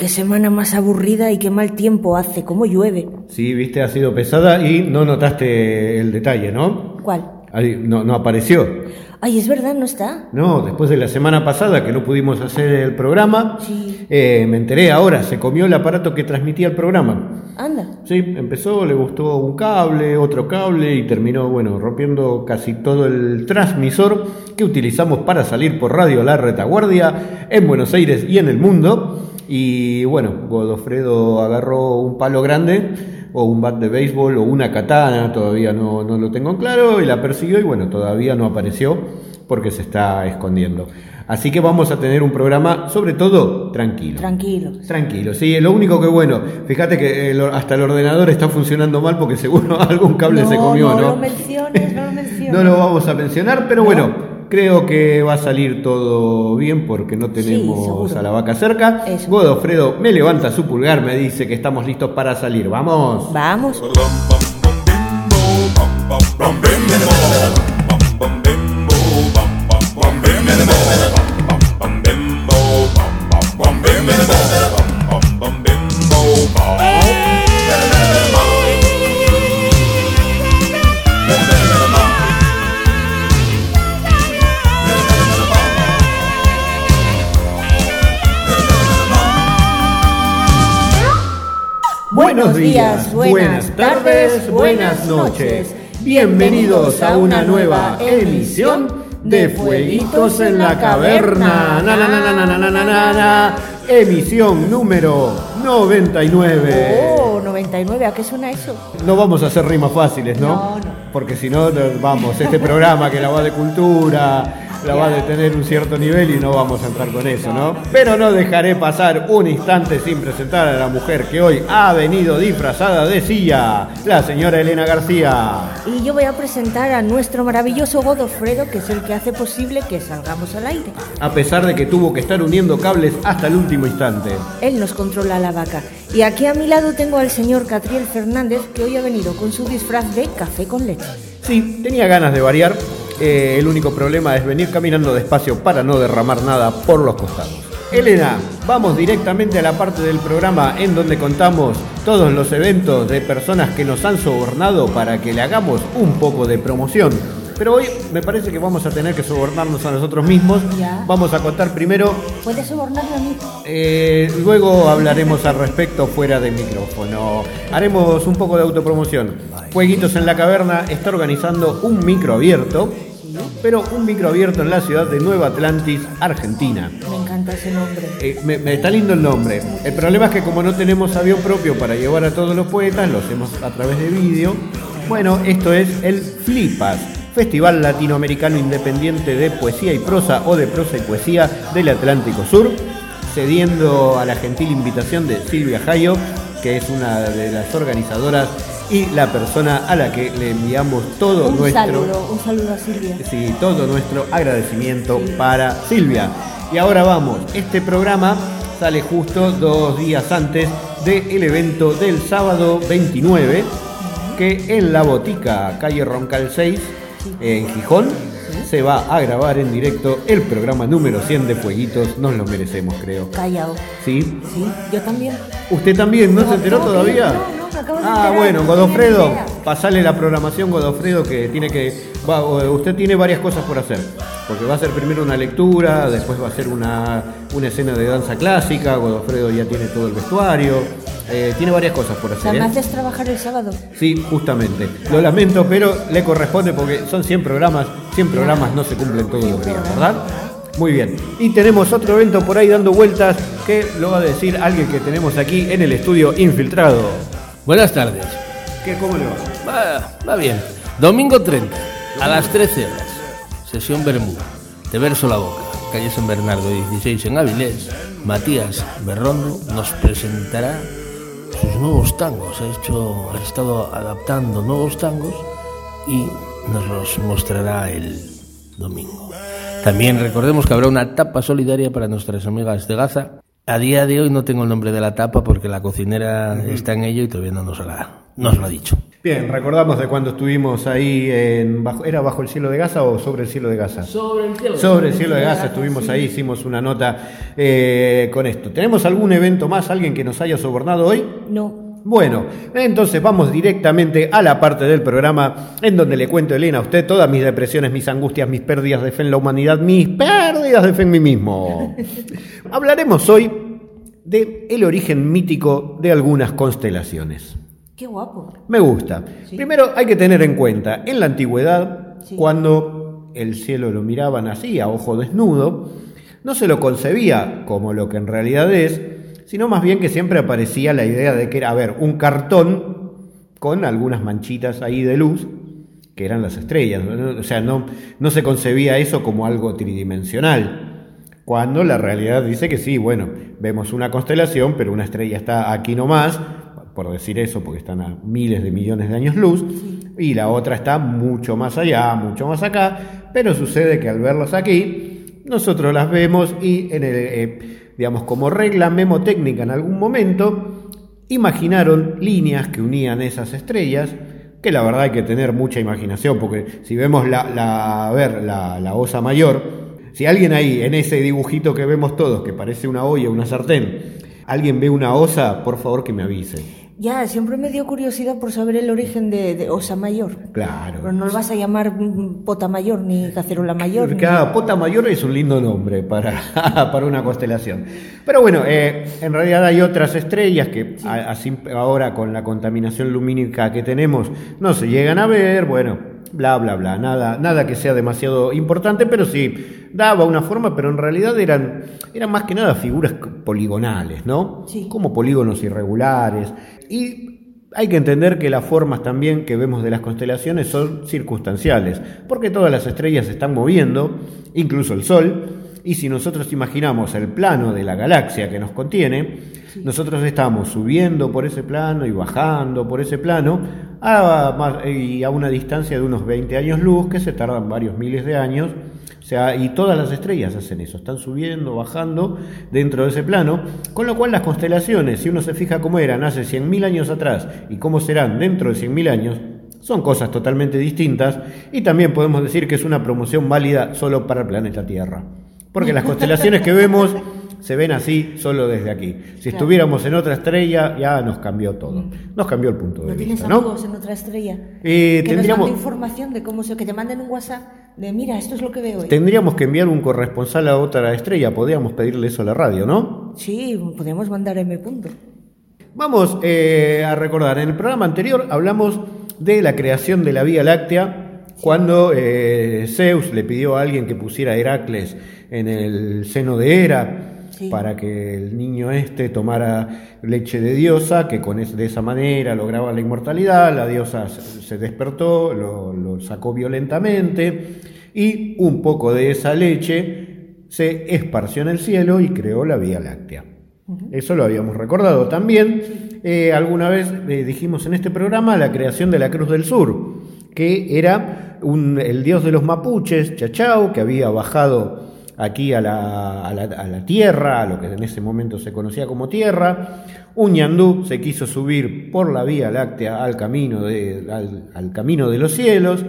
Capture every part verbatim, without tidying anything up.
qué semana más aburrida y qué mal tiempo hace, cómo llueve. Sí, viste, ha sido pesada y no notaste el detalle, ¿no? ¿Cuál? Ahí, no, no apareció. Ay, es verdad, ¿no está? No, después de la semana pasada que no pudimos hacer el programa, sí. eh, me enteré ahora, se comió el aparato que transmitía el programa. Anda. Sí, empezó, le gustó un cable, otro cable y terminó, bueno, rompiendo casi todo el transmisor que utilizamos para salir por Radio La Retaguardia en Buenos Aires y en el mundo. Y bueno, Godofredo agarró un palo grande o un bat de béisbol o una katana, todavía no, no lo tengo en claro, y la persiguió y bueno, todavía no apareció porque se está escondiendo. Así que vamos a tener un programa, sobre todo, tranquilo. Tranquilo. Tranquilo, sí, lo único que bueno, fíjate que el, hasta el ordenador está funcionando mal porque seguro algún cable no, se comió, ¿no? No lo menciones, no lo menciones. No lo vamos a mencionar, pero no. bueno... Creo que va a salir todo bien porque no tenemos sí, a la vaca cerca. Eso. Godofredo me levanta su pulgar, me dice que estamos listos para salir. ¿Vamos? Vamos. Buenos días, buenas tardes, buenas noches. Bienvenidos a una nueva emisión de Fueguitos en la Caverna. Na, na, na, na, na, na, na, na, na. Emisión número noventa y nueve. Oh, noventa y nueve, ¿a qué suena eso? No vamos a hacer rimas fáciles, ¿no? No, no. Porque si no, vamos, este programa que la va de cultura... la va a tener un cierto nivel y no vamos a entrar con eso, ¿no? Pero no dejaré pasar un instante sin presentar a la mujer que hoy ha venido disfrazada de silla, la señora Elena García. Y yo voy a presentar a nuestro maravilloso Godofredo, que es el que hace posible que salgamos al aire. A pesar de que tuvo que estar uniendo cables hasta el último instante. Él nos controla la vaca. Y aquí a mi lado tengo al señor Catriel Fernández, que hoy ha venido con su disfraz de café con leche. Sí, tenía ganas de variar. Eh, el único problema es venir caminando despacio para no derramar nada por los costados. Elena, vamos directamente a la parte del programa en donde contamos todos los eventos de personas que nos han sobornado para que le hagamos un poco de promoción. Pero hoy me parece que vamos a tener que sobornarnos a nosotros mismos. Ya. Vamos a contar primero... ¿Puedes sobornarme a mí? Eh, luego hablaremos al respecto fuera del micrófono. Haremos un poco de autopromoción. Fueguitos en la Caverna está organizando un micro abierto, pero un micro abierto en la ciudad de Nueva Atlantis, Argentina. Me encanta ese nombre. Eh, me, me está lindo el nombre. El problema es que como no tenemos avión propio para llevar a todos los poetas, lo hacemos a través de vídeo. Bueno, esto es el FLIPAS, Festival Latinoamericano Independiente de Poesía y Prosa o de Prosa y Poesía del Atlántico Sur, cediendo a la gentil invitación de Silvia Jayo, que es una de las organizadoras y la persona a la que le enviamos todo un nuestro saludo, un saludo a Silvia. Sí, todo nuestro agradecimiento sí. para Silvia. Y ahora vamos, este programa sale justo dos días antes del evento del sábado veintinueve, que en la Botica, calle Roncal seis, en Gijón, ¿sí? Se va a grabar en directo el programa número cien de Fueguitos. Nos lo merecemos, creo. Callao. ¿Sí? Sí, yo también. ¿Usted también? ¿No, ¿No se enteró no, todavía? No, no, me acabo de Ah, enterar. bueno, Godofredo, pasale la programación, Godofredo, que tiene que... Va, usted tiene varias cosas por hacer. Porque va a hacer primero una lectura, después va a hacer una, una escena de danza clásica. Godofredo ya tiene todo el vestuario. Eh, tiene varias cosas por hacer. O sea, ¿me ¿eh? haces trabajar el sábado? Sí, justamente. Lo lamento, pero le corresponde porque son cien programas. cien programas no se cumplen todos los días, ¿verdad? Muy bien. Y tenemos otro evento por ahí dando vueltas que lo va a decir alguien que tenemos aquí en el estudio infiltrado. Buenas tardes. ¿Qué, ¿Cómo le va? Va, va bien. Domingo treinta, a las trece horas. Sesión Bermú. Te verso la boca. Calle San Bernardo dieciséis en Avilés. Matías Berrondo nos presentará sus nuevos tangos. Ha hecho, ha estado adaptando nuevos tangos y nos los mostrará el domingo. También recordemos que habrá una tapa solidaria para nuestras amigas de Gaza. A día de hoy no tengo el nombre de la tapa porque la cocinera uh-huh. está en ello y todavía no nos la, nos lo ha dicho. Bien, recordamos de cuando estuvimos ahí en bajo, ¿era bajo el cielo de Gaza o sobre el cielo de Gaza? Sobre el cielo, sobre el cielo de Gaza, estuvimos sí. ahí, hicimos una nota eh, con esto. ¿Tenemos algún evento más, alguien que nos haya sobornado hoy? No. Bueno, entonces vamos directamente a la parte del programa en donde le cuento, Elena, a usted todas mis depresiones, mis angustias, mis pérdidas de fe en la humanidad, mis pérdidas de fe en mí mismo. Hablaremos hoy de el origen mítico de algunas constelaciones. ¡Qué guapo! Me gusta. Sí. Primero hay que tener en cuenta, en la antigüedad, sí. cuando el cielo lo miraban así, a ojo desnudo, no se lo concebía como lo que en realidad es, sino más bien que siempre aparecía la idea de que era, a ver, un cartón con algunas manchitas ahí de luz, que eran las estrellas. O sea, no, no se concebía eso como algo tridimensional, cuando la realidad dice que sí, bueno, vemos una constelación, pero una estrella está aquí nomás, por decir eso, porque están a miles de millones de años luz, sí. y la otra está mucho más allá, mucho más acá, pero sucede que al verlos aquí, nosotros las vemos y, en el, eh, digamos, como regla memotécnica en algún momento, imaginaron líneas que unían esas estrellas, que la verdad hay que tener mucha imaginación, porque si vemos la, la, a ver, la, la Osa Mayor, si alguien ahí, en ese dibujito que vemos todos, que parece una olla, una sartén, alguien ve una osa, por favor que me avise. Ya, siempre me dio curiosidad por saber el origen de, de Osa Mayor. Claro. Pero no lo vas a llamar Pota Mayor, ni Cacerola Mayor. Porque ni... Pota Mayor es un lindo nombre para, para una constelación. Pero bueno, eh, en realidad hay otras estrellas que sí. a, así, ahora con la contaminación lumínica que tenemos no se llegan a ver, bueno, bla, bla, bla. Nada, nada que sea demasiado importante, pero sí daba una forma, pero en realidad eran, eran más que nada figuras poligonales, ¿no? Sí. Como polígonos irregulares. Y hay que entender que las formas también que vemos de las constelaciones son circunstanciales, porque todas las estrellas se están moviendo, incluso el Sol, y si nosotros imaginamos el plano de la galaxia que nos contiene, sí. nosotros estamos subiendo por ese plano y bajando por ese plano a, y a una distancia de unos veinte años luz, que se tardan varios miles de años. O sea, y todas las estrellas hacen eso, están subiendo, bajando dentro de ese plano, con lo cual las constelaciones, si uno se fija cómo eran hace cien mil años atrás y cómo serán dentro de cien mil años, son cosas totalmente distintas, y también podemos decir que es una promoción válida solo para el planeta Tierra, porque las constelaciones que vemos se ven así solo desde aquí. Si claro. estuviéramos en otra estrella, ya nos cambió todo. Nos cambió el punto de ¿No vista, tienes ¿no? amigos en otra estrella? Eh, que tendríamos... nos manden información de cómo se... Que te manden un WhatsApp de, mira, esto es lo que veo hoy. Tendríamos que enviar un corresponsal a otra estrella. Podríamos pedirle eso a la radio, ¿no? Sí, podríamos mandar M. Vamos eh, a recordar. En el programa anterior hablamos de la creación de la Vía Láctea, sí. cuando eh, Zeus le pidió a alguien que pusiera a Heracles en el seno de Hera, sí. para que el niño este tomara leche de diosa, que con es, de esa manera lograba la inmortalidad. La diosa se despertó, lo, lo sacó violentamente, y un poco de esa leche se esparció en el cielo y creó la Vía Láctea. Uh-huh. Eso lo habíamos recordado también. Sí. Eh, alguna vez eh, dijimos en este programa la creación de la Cruz del Sur, que era un, el dios de los mapuches, Chachao, que había bajado aquí a la, a, la, a la tierra, a lo que en ese momento se conocía como tierra. Un ñandú se quiso subir por la Vía Láctea al camino de, al, al camino de los cielos,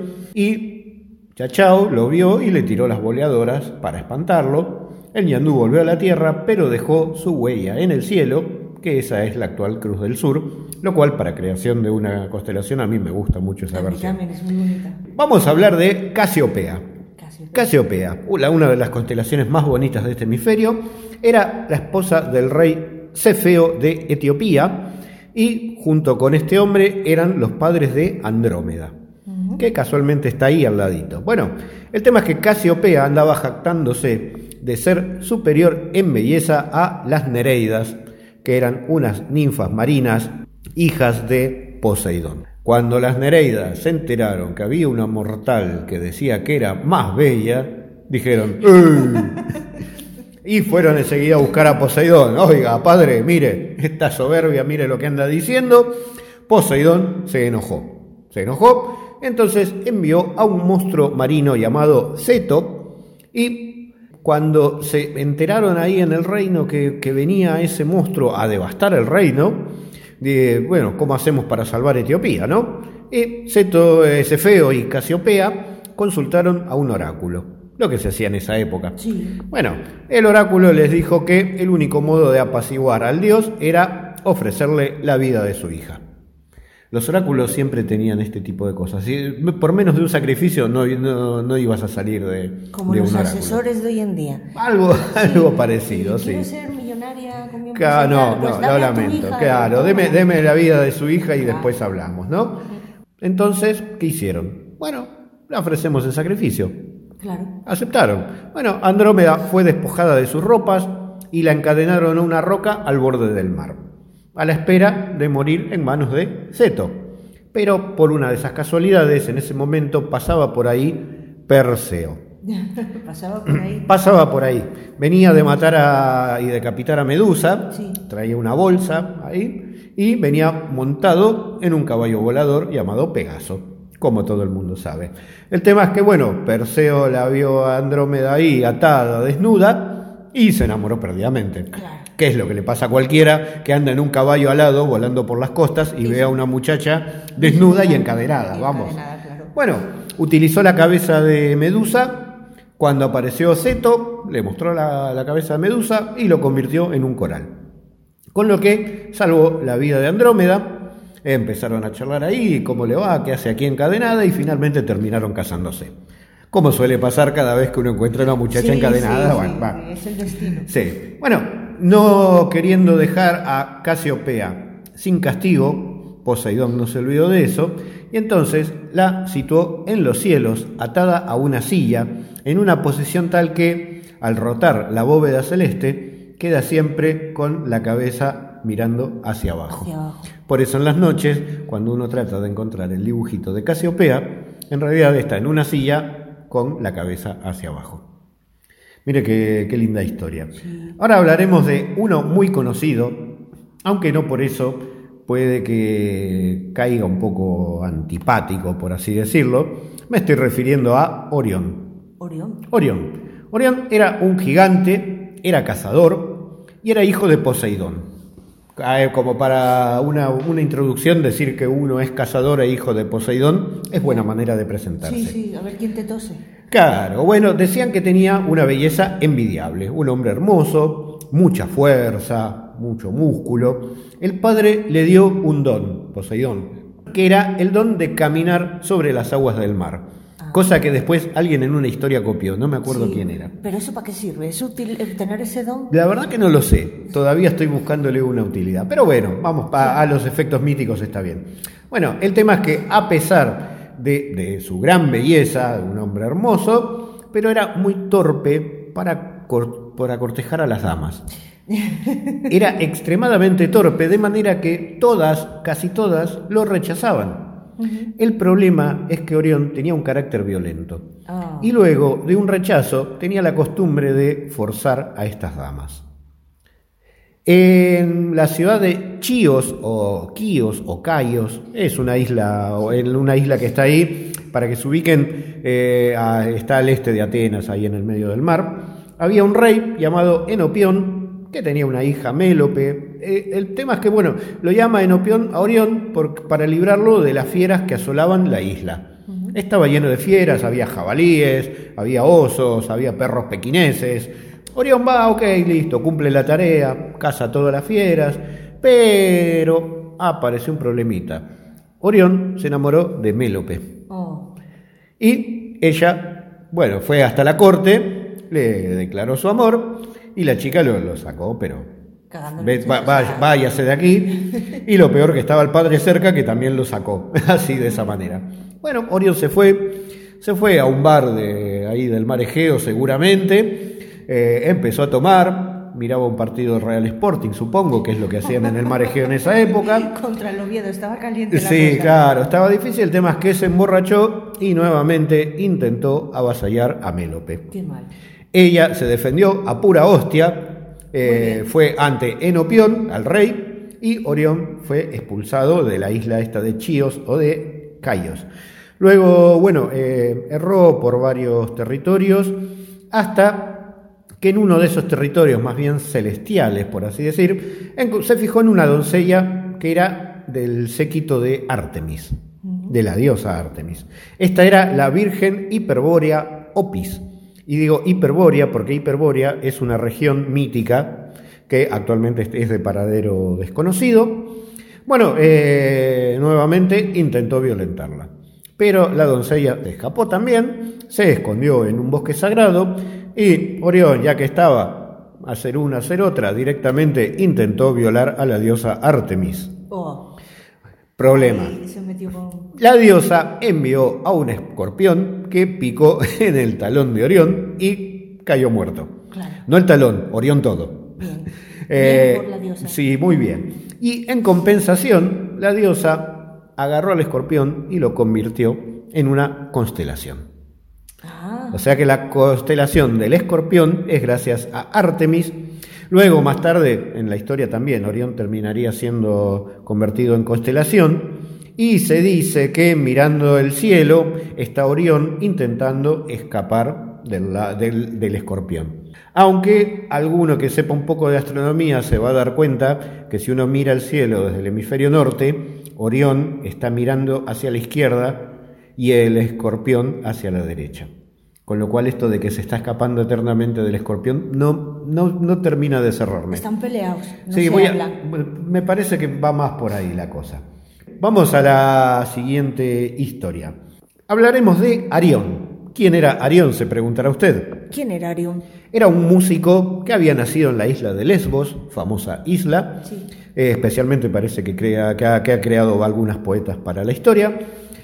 y Chachao lo vio y le tiró las boleadoras para espantarlo. El ñandú volvió a la tierra, pero dejó su huella en el cielo, que esa es la actual Cruz del Sur, lo cual para creación de una constelación a mí me gusta mucho esa versión. También es muy bonita. Vamos a hablar de Casiopea. Casiopea, una de las constelaciones más bonitas de este hemisferio, era la esposa del rey Cefeo de Etiopía, y junto con este hombre eran los padres de Andrómeda, uh-huh. que casualmente está ahí al ladito. Bueno, el tema es que Casiopea andaba jactándose de ser superior en belleza a las Nereidas, que eran unas ninfas marinas, hijas de Poseidón. Cuando las Nereidas se enteraron que había una mortal que decía que era más bella, dijeron ¡ey! Y fueron enseguida a buscar a Poseidón. Oiga, padre, mire, esta soberbia, mire lo que anda diciendo. Poseidón se enojó. Se enojó, entonces envió a un monstruo marino llamado Ceto, y cuando se enteraron ahí en el reino que, que venía ese monstruo a devastar el reino, de, bueno, ¿cómo hacemos para salvar Etiopía, no? Y Seto, eh, Cefeo y Casiopea consultaron a un oráculo, lo que se hacía en esa época. Sí. Bueno, el oráculo les dijo que el único modo de apaciguar al dios era ofrecerle la vida de su hija. Los oráculos siempre tenían este tipo de cosas. Y por menos de un sacrificio no, no, no ibas a salir de, Como de los un oráculo. asesores de hoy en día. Algo, Sí, algo parecido, sí. ¿Quiero ser millonaria con mi Claro, no, empresa? Pues no, dame lo a tu lamento. hija, Claro, ¿no? deme, deme la vida de su hija y Claro. después hablamos, ¿no? Entonces, ¿qué hicieron? Bueno, le ofrecemos el sacrificio. Claro. Aceptaron. Bueno, Andrómeda fue despojada de sus ropas y la encadenaron a una roca al borde del mar, a la espera de morir en manos de Seto. Pero por una de esas casualidades, en ese momento pasaba por ahí Perseo. Pasaba por ahí. Pasaba por ahí. Venía de matar a, y decapitar a Medusa, Sí. traía una bolsa ahí y venía montado en un caballo volador llamado Pegaso, como todo el mundo sabe. El tema es que, bueno, Perseo la vio a Andrómeda ahí atada, desnuda, y se enamoró perdidamente. Claro. ¿Qué es lo que le pasa a cualquiera que anda en un caballo alado volando por las costas y Sí, ve a sí. una muchacha desnuda y encadenada? Y Vamos. encadenada, claro. Bueno, utilizó la cabeza de Medusa. Cuando apareció Seto, le mostró la, la cabeza de Medusa y lo convirtió en un coral. Con lo que salvó la vida de Andrómeda. Empezaron a charlar ahí, cómo le va, qué hace aquí encadenada, y finalmente terminaron casándose. Como suele pasar cada vez que uno encuentra a una muchacha Sí, encadenada. sí, Bueno, sí, va. es el destino. Sí. Bueno, no queriendo dejar a Casiopea sin castigo, Poseidón no se olvidó de eso, y entonces la situó en los cielos, atada a una silla, en una posición tal que, al rotar la bóveda celeste, queda siempre con la cabeza mirando hacia abajo. Hacia abajo. Por eso en las noches, cuando uno trata de encontrar el dibujito de Casiopea, en realidad está en una silla con la cabeza hacia abajo. Mire qué, qué linda historia. Sí. Ahora hablaremos de uno muy conocido, aunque no por eso puede que caiga un poco antipático, por así decirlo. Me estoy refiriendo a Orión. Orión. Orión. Orión era un gigante, era cazador y era hijo de Poseidón. Como para una, una introducción, decir que uno es cazador e hijo de Poseidón es buena manera de presentarse. Sí, sí, a ver quién te tose. Claro, bueno, decían que tenía una belleza envidiable, un hombre hermoso, mucha fuerza, mucho músculo. El padre le dio un don, Poseidón, que era el don de caminar sobre las aguas del mar. Cosa que después alguien en una historia copió, no me acuerdo Sí, quién era. ¿Pero eso para qué sirve? ¿Es útil tener ese don? La verdad que no lo sé, todavía estoy buscándole una utilidad. Pero bueno, vamos, a, a los efectos míticos está bien. Bueno, el tema es que a pesar de, de su gran belleza, un hombre hermoso, pero era muy torpe para, para cortejar a las damas. Era extremadamente torpe, de manera que todas, casi todas, lo rechazaban. Uh-huh. El problema es que Orión tenía un carácter violento oh. y luego de un rechazo tenía la costumbre de forzar a estas damas. En la ciudad de Chios o Quíos o Caios, es una isla, en una isla que está ahí, para que se ubiquen, eh, a, está al este de Atenas, ahí en el medio del mar, había un rey llamado Enopión, que tenía una hija, Mélope. Eh, el tema es que, bueno, lo llama Enopión a Orión por, para librarlo de las fieras que asolaban la isla. Uh-huh. Estaba lleno de fieras, había jabalíes, había osos, había perros pequineses. Orión va, ok, listo, cumple la tarea, caza todas las fieras, pero apareció un problemita. Orión se enamoró de Mélope. Oh. Y ella, bueno, fue hasta la corte, le declaró su amor, y la chica lo, lo sacó, pero ve, va, va, váyase de aquí. Y lo peor, que estaba el padre cerca, que también lo sacó, así de esa manera. Bueno, Orión se fue, se fue a un bar de ahí del mar Egeo seguramente, eh, empezó a tomar, miraba un partido de Real Sporting, supongo, que es lo que hacían en el mar Egeo en esa época. Contra el Oviedo, estaba caliente la Sí, cosa. claro, estaba difícil. El tema es que se emborrachó y nuevamente intentó avasallar a Mélope. Qué mal. Ella se defendió a pura hostia, eh, fue ante Enopión, al rey, y Orión fue expulsado de la isla esta de Chios o de Caios. Luego, bueno, eh, erró por varios territorios hasta que en uno de esos territorios, más bien celestiales, por así decir, se fijó en una doncella que era del séquito de Artemis, de la diosa Artemis. Esta era la Virgen Hiperbórea Opis. Y digo Hiperbórea porque Hiperbórea es una región mítica que actualmente es de paradero desconocido. Bueno, eh, nuevamente intentó violentarla, pero la doncella escapó también, se escondió en un bosque sagrado y Orión, ya que estaba a hacer una, a hacer otra, directamente intentó violar a la diosa Artemis. Oh. Problema. Ay, se metió con... La diosa envió a un escorpión que picó en el talón de Orión y cayó muerto. Claro. No el talón, Orión todo. Bien. Eh, Bien por la diosa. Sí, muy bien. Y en compensación, la diosa agarró al escorpión y lo convirtió en una constelación. Ah. O sea que la constelación del escorpión es gracias a Artemis. Luego, más tarde, en la historia también, Orión terminaría siendo convertido en constelación. Y se dice que mirando el cielo está Orión intentando escapar del, del, del escorpión. Aunque alguno que sepa un poco de astronomía se va a dar cuenta que si uno mira el cielo desde el hemisferio norte, Orión está mirando hacia la izquierda y el escorpión hacia la derecha. Con lo cual esto de que se está escapando eternamente del escorpión no, no, no termina de cerrarme. Están peleados, no sí, se voy a, hablan. me parece que va más por ahí la cosa. Vamos a la siguiente historia. Hablaremos de Arión. ¿Quién era Arión? Se preguntará usted. ¿Quién era Arión? Era un músico que había nacido en la isla de Lesbos, famosa isla. Sí. Eh, especialmente parece que, crea, que, ha, que ha creado algunas poetas para la historia.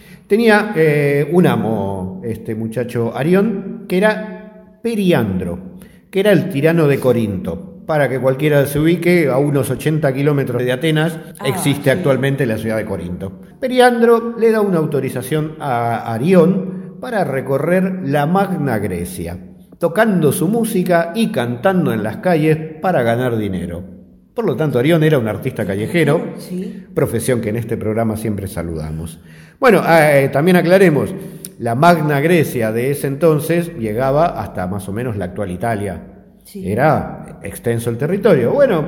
Tenía eh, un amo, este muchacho Arión, que era Periandro, que era el tirano de Corinto. Para que cualquiera se ubique, a unos ochenta kilómetros de Atenas ah, existe sí. actualmente la ciudad de Corinto. Periandro le da una autorización a Arión para recorrer la Magna Grecia, tocando su música y cantando en las calles para ganar dinero. Por lo tanto, Arión era un artista callejero, sí. Profesión que en este programa siempre saludamos. Bueno, eh, también aclaremos, la Magna Grecia de ese entonces llegaba hasta más o menos la actual Italia. Sí. Era extenso el territorio. Bueno,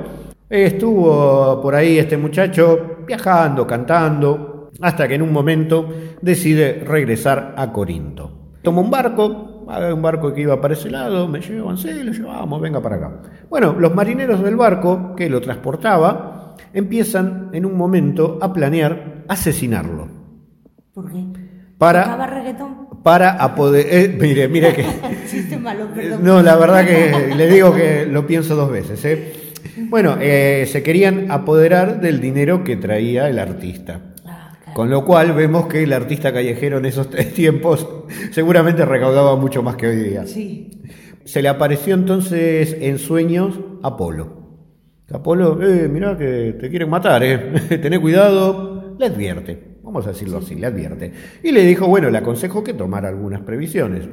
estuvo por ahí este muchacho viajando, cantando, hasta que en un momento decide regresar a Corinto. Toma un barco, un barco que iba para ese lado, me llevan, sí, lo llevamos, venga para acá. Bueno, los marineros del barco que lo transportaba empiezan en un momento a planear asesinarlo. ¿Por qué? Para, ¿Tocaba reggaetón? Para a poder... Eh, mire, mire que... Chiste malo, perdón. No, la verdad que le digo que lo pienso dos veces. ¿eh? Bueno, eh, se querían apoderar del dinero que traía el artista. Ah, claro. Con lo cual vemos que el artista callejero en esos tres tiempos seguramente recaudaba mucho más que hoy día. Sí. Se le apareció entonces en sueños Apolo. Apolo, eh, mirá que te quieren matar, eh. Tené cuidado, le advierte. Vamos a decirlo así, le advierte. Y le dijo, bueno, le aconsejó que tomara algunas previsiones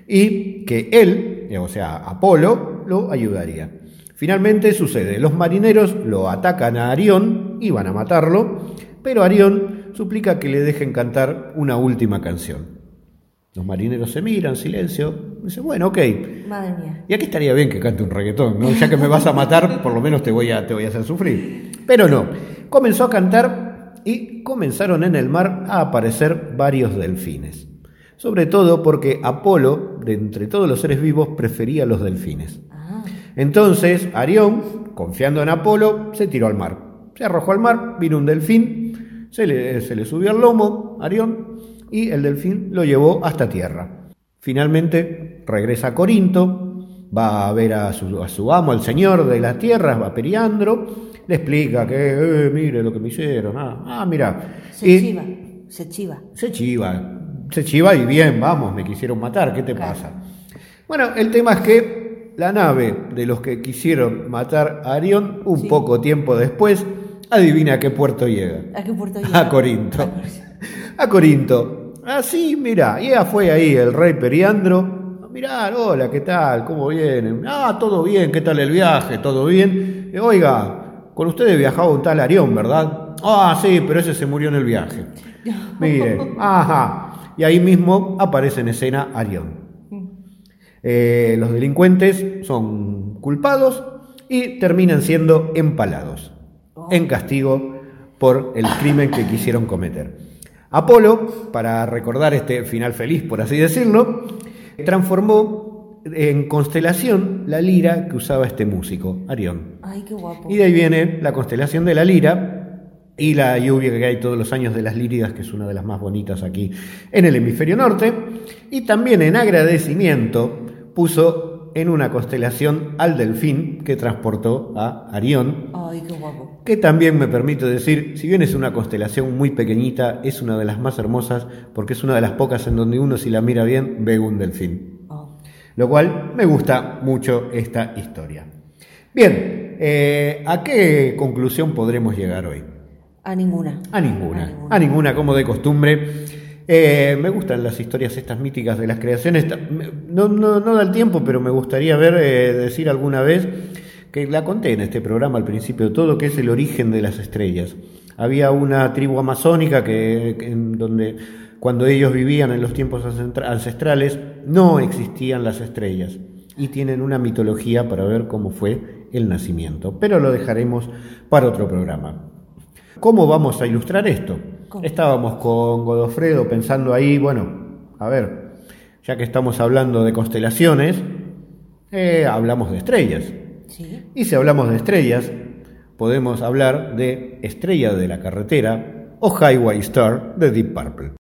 y que él, o sea, Apolo, lo ayudaría. Finalmente sucede, los marineros lo atacan a Arión, iban a matarlo, pero Arión suplica que le dejen cantar una última canción. Los marineros se miran, silencio, dice, bueno, ok. Madre mía. Y aquí estaría bien que cante un reggaetón, ¿no? Ya que me vas a matar, por lo menos te voy a, te voy a hacer sufrir. Pero no, comenzó a cantar y comenzaron en el mar a aparecer varios delfines. Sobre todo porque Apolo, de entre todos los seres vivos, prefería los delfines. Ah. Entonces, Arión, confiando en Apolo, se tiró al mar. Se arrojó al mar, vino un delfín, se le, se le subió al lomo a Arión y el delfín lo llevó hasta tierra. Finalmente regresa a Corinto, va a ver a su, a su amo, al señor de la tierra, a Periandro. Le explica que, eh, mire lo que me hicieron. Ah, ah mira. Se y, chiva, se chiva. Se chiva, se chiva y bien, vamos, me quisieron matar, ¿qué te claro. pasa? Bueno, el tema es que la nave de los que quisieron matar a Arión, un sí. poco tiempo después, adivina a qué puerto llega. ¿A qué puerto llega? A Corinto. A Corinto. Así, mira, ya fue ahí el rey Periandro. Mirá, hola, ¿qué tal? ¿Cómo vienen? Ah, todo bien, ¿qué tal el viaje? ¿Todo bien? Oiga, con ustedes viajaba un tal Arión, ¿verdad? Ah, sí, pero ese se murió en el viaje. Mire, ajá. Y ahí mismo aparece en escena Arión. Eh, los delincuentes son culpados y terminan siendo empalados, en castigo por el crimen que quisieron cometer. Apolo, para recordar este final feliz, por así decirlo, transformó en constelación la lira que usaba este músico, Arión. Ay, qué guapo. Y de ahí viene la constelación de la lira y la lluvia que hay todos los años de las líridas, que es una de las más bonitas aquí en el hemisferio norte. Y también en agradecimiento puso en una constelación al delfín que transportó a Arión. Ay, qué guapo. Que también me permito decir, si bien es una constelación muy pequeñita, es una de las más hermosas porque es una de las pocas en donde uno, si la mira bien, ve un delfín. Oh. Lo cual me gusta mucho esta historia. Bien, eh, ¿a qué conclusión podremos llegar hoy? A ninguna. A ninguna, A ninguna, a ninguna como de costumbre. Eh, me gustan las historias estas míticas de las creaciones. No, no, no da el tiempo, pero me gustaría ver, eh, decir alguna vez, que la conté en este programa al principio de todo, que es el origen de las estrellas. Había una tribu amazónica que, que en donde cuando ellos vivían en los tiempos ancestrales no existían las estrellas y tienen una mitología para ver cómo fue el nacimiento, pero lo dejaremos para otro programa. ¿Cómo vamos a ilustrar esto? ¿Cómo? Estábamos con Godofredo pensando ahí, bueno, a ver, ya que estamos hablando de constelaciones, eh, hablamos de estrellas. Sí. Y si hablamos de estrellas, podemos hablar de Estrella de la Carretera o Highway Star de Deep Purple.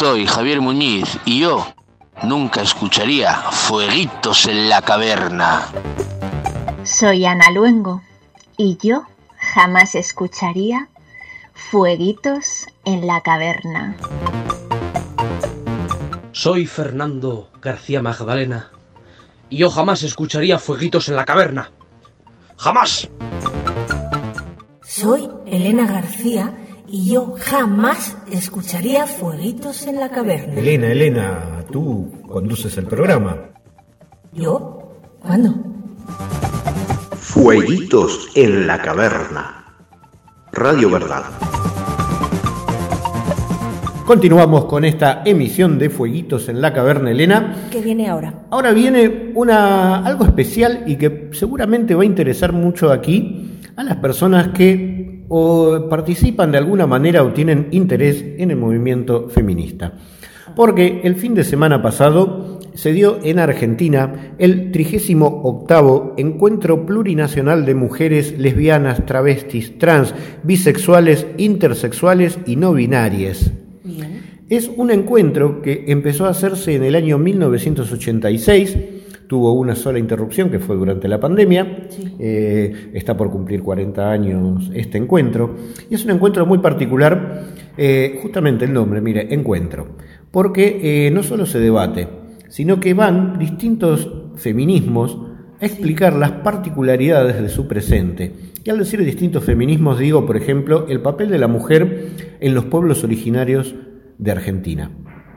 Soy Javier Muñiz y yo nunca escucharía Fueguitos en la Caverna. Soy Ana Luengo y yo jamás escucharía Fueguitos en la Caverna. Soy Fernando García Magdalena y yo jamás escucharía Fueguitos en la Caverna. ¡Jamás! Soy Elena García y yo jamás escucharía Fueguitos en la Caverna. Elena, Elena, tú conduces el programa. ¿Yo? ¿Cuándo? Fueguitos en la Caverna. Radio Verdad. Continuamos con esta emisión de Fueguitos en la Caverna, Elena. ¿Qué viene ahora? Ahora viene una, algo especial y que seguramente va a interesar mucho aquí a las personas que o participan de alguna manera o tienen interés en el movimiento feminista. Porque el fin de semana pasado se dio en Argentina el trigésimo octavo Encuentro Plurinacional de Mujeres Lesbianas, Travestis, Trans, Bisexuales, Intersexuales y No Binarias. Bien. Es un encuentro que empezó a hacerse en el año mil novecientos ochenta y seis, tuvo una sola interrupción que fue durante la pandemia, sí. eh, está por cumplir cuarenta años este encuentro, y es un encuentro muy particular, eh, justamente el nombre, mire, encuentro, porque eh, no solo se debate, sino que van distintos feminismos a explicar las particularidades de su presente. Y al decir distintos feminismos digo, por ejemplo, el papel de la mujer en los pueblos originarios de Argentina.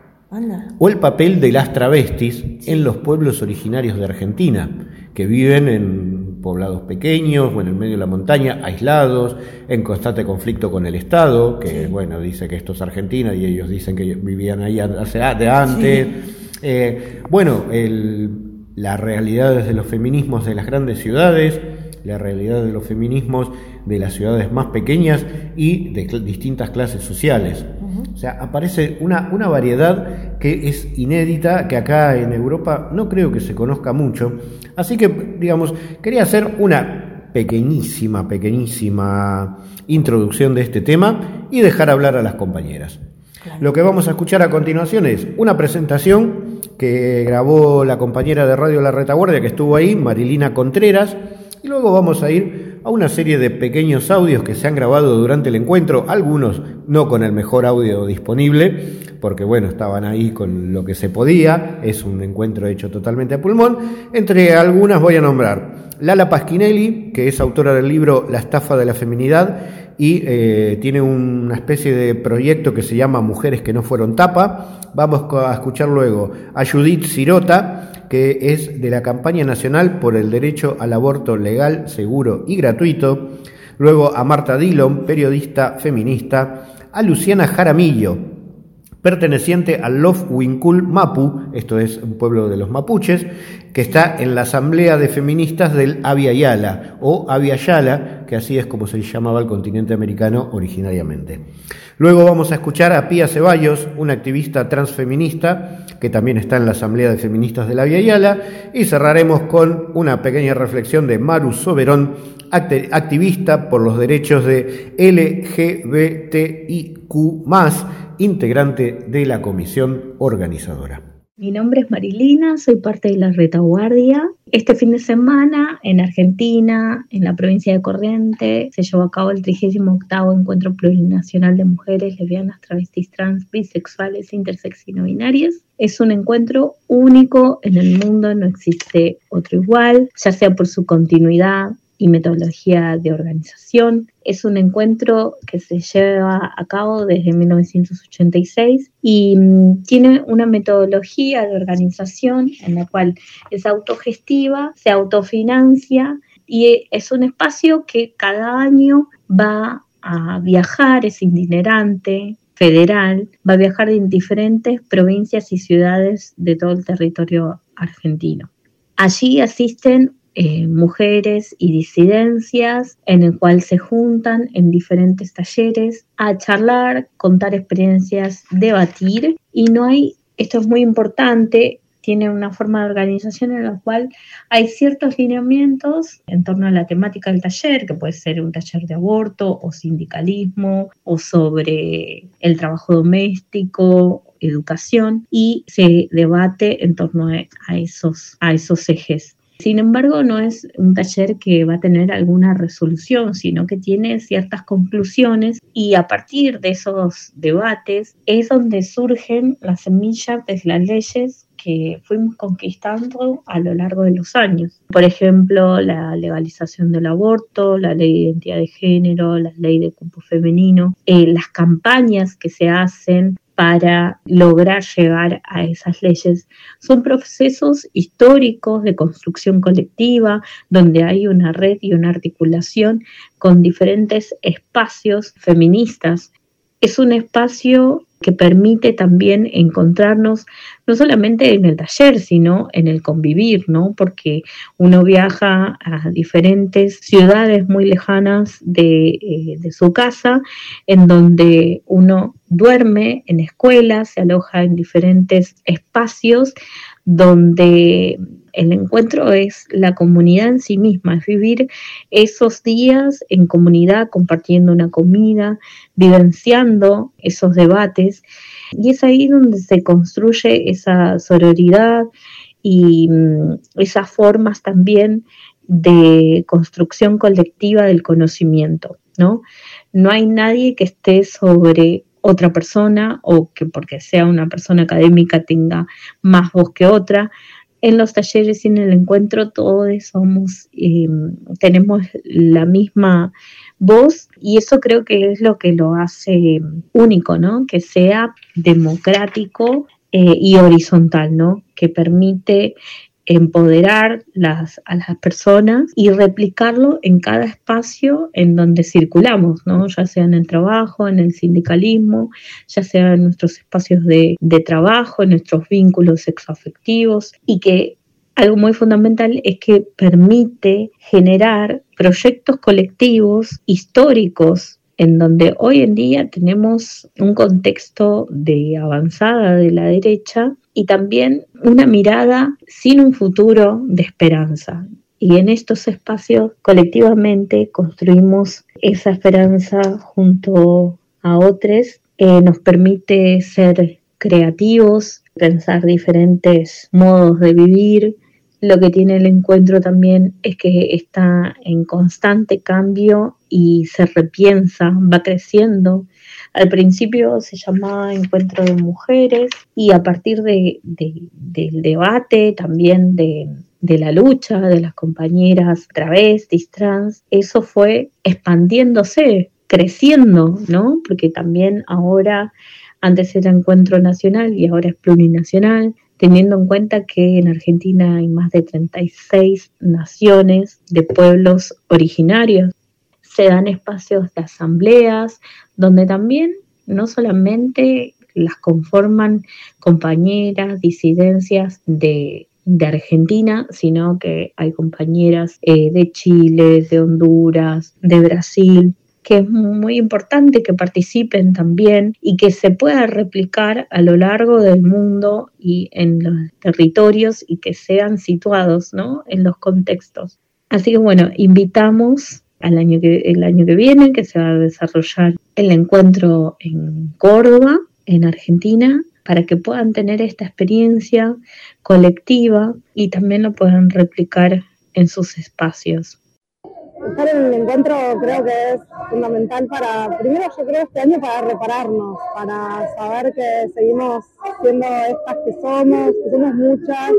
Anda. O el papel de las travestis sí. en los pueblos originarios de Argentina, que viven en poblados pequeños o en el medio de la montaña, aislados, en constante conflicto con el Estado, que sí. bueno, dice que esto es Argentina y ellos dicen que vivían ahí hace, de antes. Sí. Eh, bueno, el, las realidades de los feminismos de las grandes ciudades, la realidad de los feminismos de las ciudades más pequeñas y de cl- distintas clases sociales. Uh-huh. O sea, aparece una, una variedad que es inédita, que acá en Europa no creo que se conozca mucho. Así que, digamos, quería hacer una pequeñísima, pequeñísima introducción de este tema y dejar hablar a las compañeras. Claro. Lo que vamos a escuchar a continuación es una presentación que grabó la compañera de Radio La Retaguardia que estuvo ahí, Marilina Contreras. Y luego vamos a ir a una serie de pequeños audios que se han grabado durante el encuentro, algunos no con el mejor audio disponible, porque bueno, estaban ahí con lo que se podía, es un encuentro hecho totalmente a pulmón. Entre algunas voy a nombrar Lala Pasquinelli, que es autora del libro La estafa de la feminidad, y eh, tiene una especie de proyecto que se llama Mujeres que no fueron tapa. Vamos a escuchar luego a Judith Sirota, que es de la campaña nacional por el derecho al aborto legal, seguro y gratuito. Luego a Marta Dillon, periodista feminista. A Luciana Jaramillo, perteneciente al Lof Wincul Mapu, esto es un pueblo de los mapuches, que está en la Asamblea de Feministas del Abya Yala, o Abya Yala, que así es como se llamaba el continente americano originariamente. Luego vamos a escuchar a Pía Ceballos, una activista transfeminista, que también está en la Asamblea de Feministas del Abya Yala, y cerraremos con una pequeña reflexión de Maru Soberón, activista por los derechos de L G B T I Q más, integrante de la comisión organizadora. Mi nombre es Marilina, soy parte de La Retaguardia. Este fin de semana en Argentina, en la provincia de Corrientes, se llevó a cabo el trigésimo octavo Encuentro Plurinacional de Mujeres Lesbianas, Travestis, Trans, Bisexuales, Intersex y No Binarias. Es un encuentro único en el mundo, no existe otro igual, ya sea por su continuidad y metodología de organización. Es un encuentro que se lleva a cabo desde mil novecientos ochenta y seis y um, tiene una metodología de organización en la cual es autogestiva, se autofinancia y es un espacio que cada año va a viajar, es itinerante, federal, va a viajar en diferentes provincias y ciudades de todo el territorio argentino. Allí asisten Eh, mujeres y disidencias, en el cual se juntan en diferentes talleres a charlar, contar experiencias, debatir, y no hay, esto es muy importante, tiene una forma de organización en la cual hay ciertos lineamientos en torno a la temática del taller, que puede ser un taller de aborto o sindicalismo o sobre el trabajo doméstico, educación, y se debate en torno a, a, esos, a esos ejes. Sin embargo, no es un taller que va a tener alguna resolución, sino que tiene ciertas conclusiones y a partir de esos debates es donde surgen las semillas de las leyes que fuimos conquistando a lo largo de los años. Por ejemplo, la legalización del aborto, la ley de identidad de género, la ley de cupo femenino, eh, las campañas que se hacen para lograr llegar a esas leyes. Son procesos históricos de construcción colectiva, donde hay una red y una articulación con diferentes espacios feministas. Es un espacio que permite también encontrarnos no solamente en el taller, sino en el convivir, ¿no? Porque uno viaja a diferentes ciudades muy lejanas de, eh, de su casa, en donde uno duerme en escuelas, se aloja en diferentes espacios, donde el encuentro es la comunidad en sí misma, es vivir esos días en comunidad, compartiendo una comida, vivenciando esos debates, y es ahí donde se construye esa sororidad y mm, esas formas también de construcción colectiva del conocimiento, ¿no? No hay nadie que esté sobre otra persona o que porque sea una persona académica tenga más voz que otra. En los talleres y en el encuentro todos somos, eh, tenemos la misma voz y eso creo que es lo que lo hace único, ¿no? Que sea democrático eh, y horizontal, ¿no? Que permite empoderar las, a las personas y replicarlo en cada espacio en donde circulamos, ¿no? Ya sea en el trabajo, en el sindicalismo, ya sea en nuestros espacios de, de trabajo, en nuestros vínculos sexoafectivos, y que algo muy fundamental es que permite generar proyectos colectivos históricos en donde hoy en día tenemos un contexto de avanzada de la derecha y también una mirada sin un futuro de esperanza. Y en estos espacios colectivamente construimos esa esperanza junto a otros, eh, nos permite ser creativos, pensar diferentes modos de vivir. Lo que tiene el encuentro también es que está en constante cambio y se repiensa, va creciendo. Al principio se llamaba Encuentro de Mujeres y a partir de, de, del debate, también de, de la lucha de las compañeras travestis, trans, eso fue expandiéndose, creciendo, ¿no? Porque también ahora, antes era Encuentro Nacional y ahora es plurinacional, teniendo en cuenta que en Argentina hay más de treinta y seis naciones de pueblos originarios. Se dan espacios de asambleas, donde también no solamente las conforman compañeras, disidencias de, de Argentina, sino que hay compañeras eh, de Chile, de Honduras, de Brasil, que es muy importante que participen también y que se pueda replicar a lo largo del mundo y en los territorios y que sean situados, ¿no?, en los contextos. Así que bueno, invitamos al año que, el año que viene, que se va a desarrollar el encuentro en Córdoba, en Argentina, para que puedan tener esta experiencia colectiva y también lo puedan replicar en sus espacios. Estar en el encuentro creo que es fundamental para, primero yo creo este año para repararnos, para saber que seguimos siendo estas que somos, que somos muchas,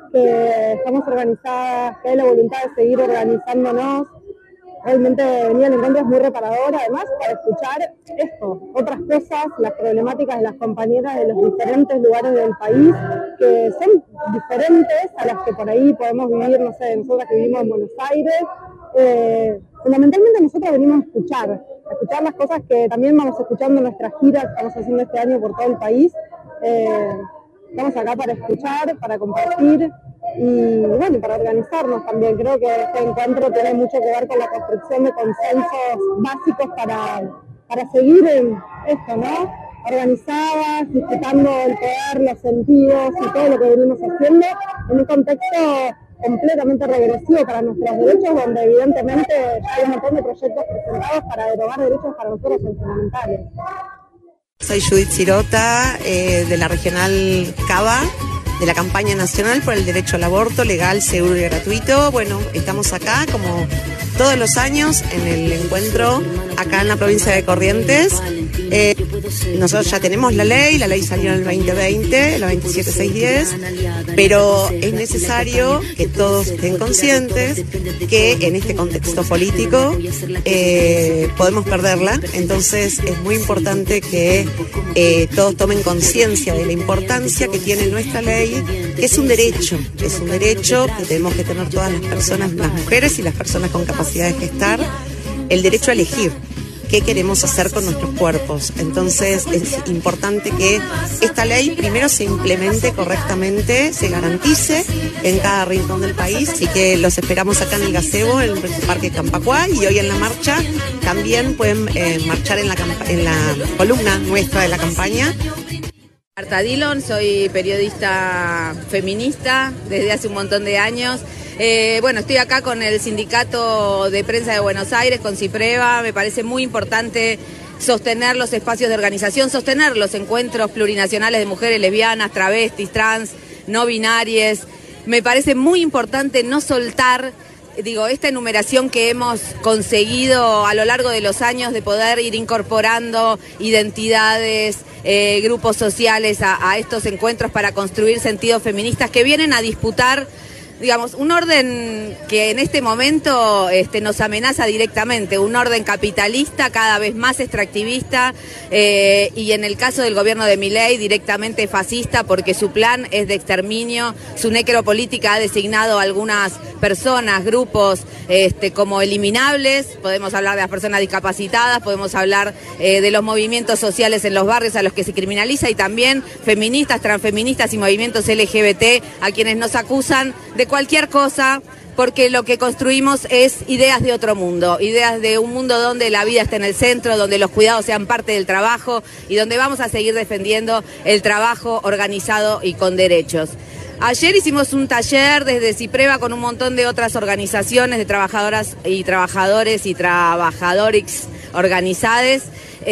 que estamos organizadas, que hay la voluntad de seguir organizándonos. Realmente venir al encuentro es muy reparador, además para escuchar esto, otras cosas, las problemáticas de las compañeras de los diferentes lugares del país, que son diferentes a las que por ahí podemos vivir, no sé, nosotras que vivimos en Buenos Aires. Eh, fundamentalmente nosotros venimos a escuchar, a escuchar las cosas que también vamos escuchando en nuestras giras que estamos haciendo este año por todo el país. Eh, estamos acá para escuchar, para compartir y bueno, para organizarnos también. Creo que este encuentro tiene mucho que ver con la construcción de consensos básicos para, para seguir en esto, ¿no? organizadas, disputando el poder, los sentidos y todo lo que venimos haciendo en un contexto completamente regresivo para nuestros derechos, donde evidentemente hay un montón de proyectos presentados para derogar derechos para nosotros son fundamentales. Soy Judith Sirota, eh, de la Regional Cava, de la campaña nacional por el derecho al aborto legal, seguro y gratuito. Bueno, estamos acá como todos los años en el encuentro acá en la provincia de Corrientes. Eh, nosotros ya tenemos la ley, la ley salió en el veinte veinte, la veintisiete mil seiscientos diez, pero es necesario que todos estén conscientes que en este contexto político eh, podemos perderla. Entonces es muy importante que eh, todos tomen conciencia de la importancia que tiene nuestra ley, que es un derecho, es un derecho que tenemos que tener todas las personas, las mujeres y las personas con capacidad de gestar, el derecho a elegir qué queremos hacer con nuestros cuerpos. Entonces es importante que esta ley primero se implemente correctamente, se garantice en cada rincón del país, y que los esperamos acá en el gazebo, en el Parque Campacuá, y hoy en la marcha también pueden eh, marchar en la, en la columna nuestra de la campaña. Marta Dillon, soy periodista feminista desde hace un montón de años. Eh, bueno, estoy acá con el Sindicato de Prensa de Buenos Aires, con CIPREVA. Me parece muy importante sostener los espacios de organización, sostener los encuentros plurinacionales de mujeres lesbianas, travestis, trans, no binarias. Me parece muy importante no soltar, digo, esta enumeración que hemos conseguido a lo largo de los años de poder ir incorporando identidades, eh, grupos sociales a, a estos encuentros para construir sentidos feministas que vienen a disputar, digamos, un orden que en este momento este, nos amenaza directamente, un orden capitalista cada vez más extractivista eh, y en el caso del gobierno de Milei directamente fascista, porque su plan es de exterminio, su necropolítica ha designado a algunas personas, grupos este, como eliminables. Podemos hablar de las personas discapacitadas, podemos hablar eh, de los movimientos sociales en los barrios a los que se criminaliza, y también feministas, transfeministas y movimientos L G B T a quienes nos acusan de cualquier cosa, porque lo que construimos es ideas de otro mundo, ideas de un mundo donde la vida está en el centro, donde los cuidados sean parte del trabajo y donde vamos a seguir defendiendo el trabajo organizado y con derechos. Ayer hicimos un taller desde CIPREVA con un montón de otras organizaciones de trabajadoras y trabajadores y trabajadores organizadas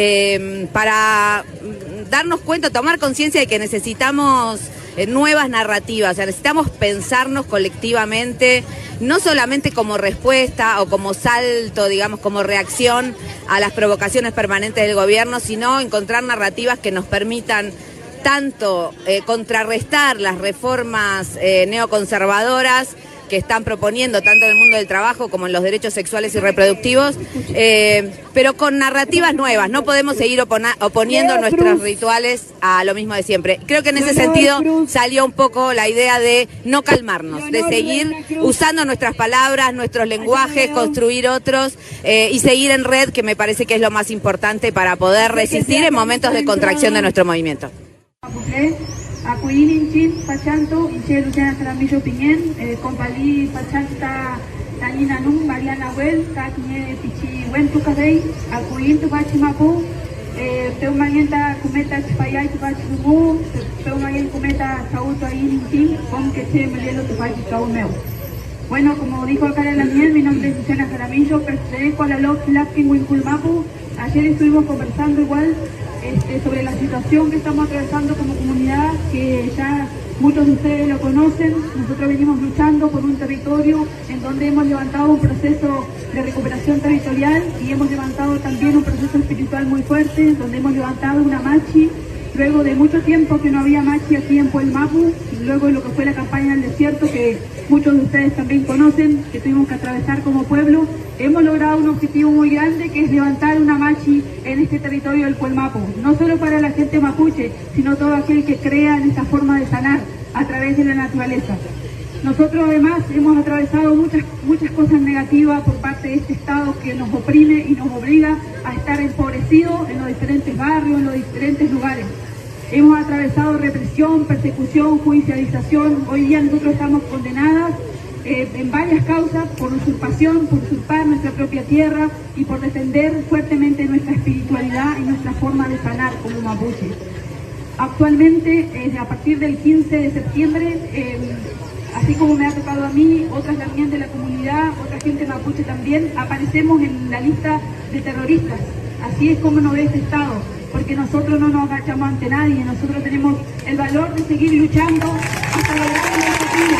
eh, para darnos cuenta, tomar conciencia de que necesitamos nuevas narrativas, o sea, necesitamos pensarnos colectivamente, no solamente como respuesta o como salto, digamos, como reacción a las provocaciones permanentes del gobierno, sino encontrar narrativas que nos permitan tanto eh, contrarrestar las reformas eh, neoconservadoras que están proponiendo tanto en el mundo del trabajo como en los derechos sexuales y reproductivos, eh, pero con narrativas nuevas. No podemos seguir oponiendo nuestros rituales a lo mismo de siempre. Creo que en ese sentido salió un poco la idea de no calmarnos, de seguir usando nuestras palabras, nuestros lenguajes, construir otros eh, y seguir en red, que me parece que es lo más importante para poder resistir en momentos de contracción de nuestro movimiento. Akuinin chin pachanto inche Luciana Jaramillo Piñén, compalí pachanta Tanina Num, Mariana Well, Kakine Pichi Wentu Kadei, Akuin tu Bachimapu, Peumanienta Kumeta Chipayay tu Bachimu, Peumanien Kumeta Sauto Ain Chin, con que se me tu Bachicaumeo. Bueno, como dijo acá en la miel, mi nombre es Luciana Jaramillo, pertenezco a la L O C Lapkin Winculmapu. Ayer estuvimos conversando igual Este, sobre la situación que estamos atravesando como comunidad, que ya muchos de ustedes lo conocen. Nosotros venimos luchando por un territorio en donde hemos levantado un proceso de recuperación territorial y hemos levantado también un proceso espiritual muy fuerte, donde hemos levantado una machi, luego de mucho tiempo que no había machi aquí en Puelmapu, luego de lo que fue la campaña del desierto, que muchos de ustedes también conocen, que tuvimos que atravesar como pueblo. Hemos logrado un objetivo muy grande, que es levantar una machi en este territorio del Puelmapu, no solo para la gente mapuche, sino todo aquel que crea en esta forma de sanar a través de la naturaleza. Nosotros además hemos atravesado muchas, muchas cosas negativas por parte de este Estado que nos oprime y nos obliga a estar empobrecidos en los diferentes barrios, en los diferentes lugares. Hemos atravesado represión, persecución, judicialización. Hoy día nosotros estamos condenadas eh, en varias causas, por usurpación, por usurpar nuestra propia tierra y por defender fuertemente nuestra espiritualidad y nuestra forma de sanar como mapuche. Actualmente, eh, a partir del quince de septiembre, eh, así como me ha tocado a mí, otras también de la comunidad, otra gente mapuche también, aparecemos en la lista de terroristas. Así es como nos ve este Estado, porque nosotros no nos agachamos ante nadie, nosotros tenemos el valor de seguir luchando hasta lograr el objetivo.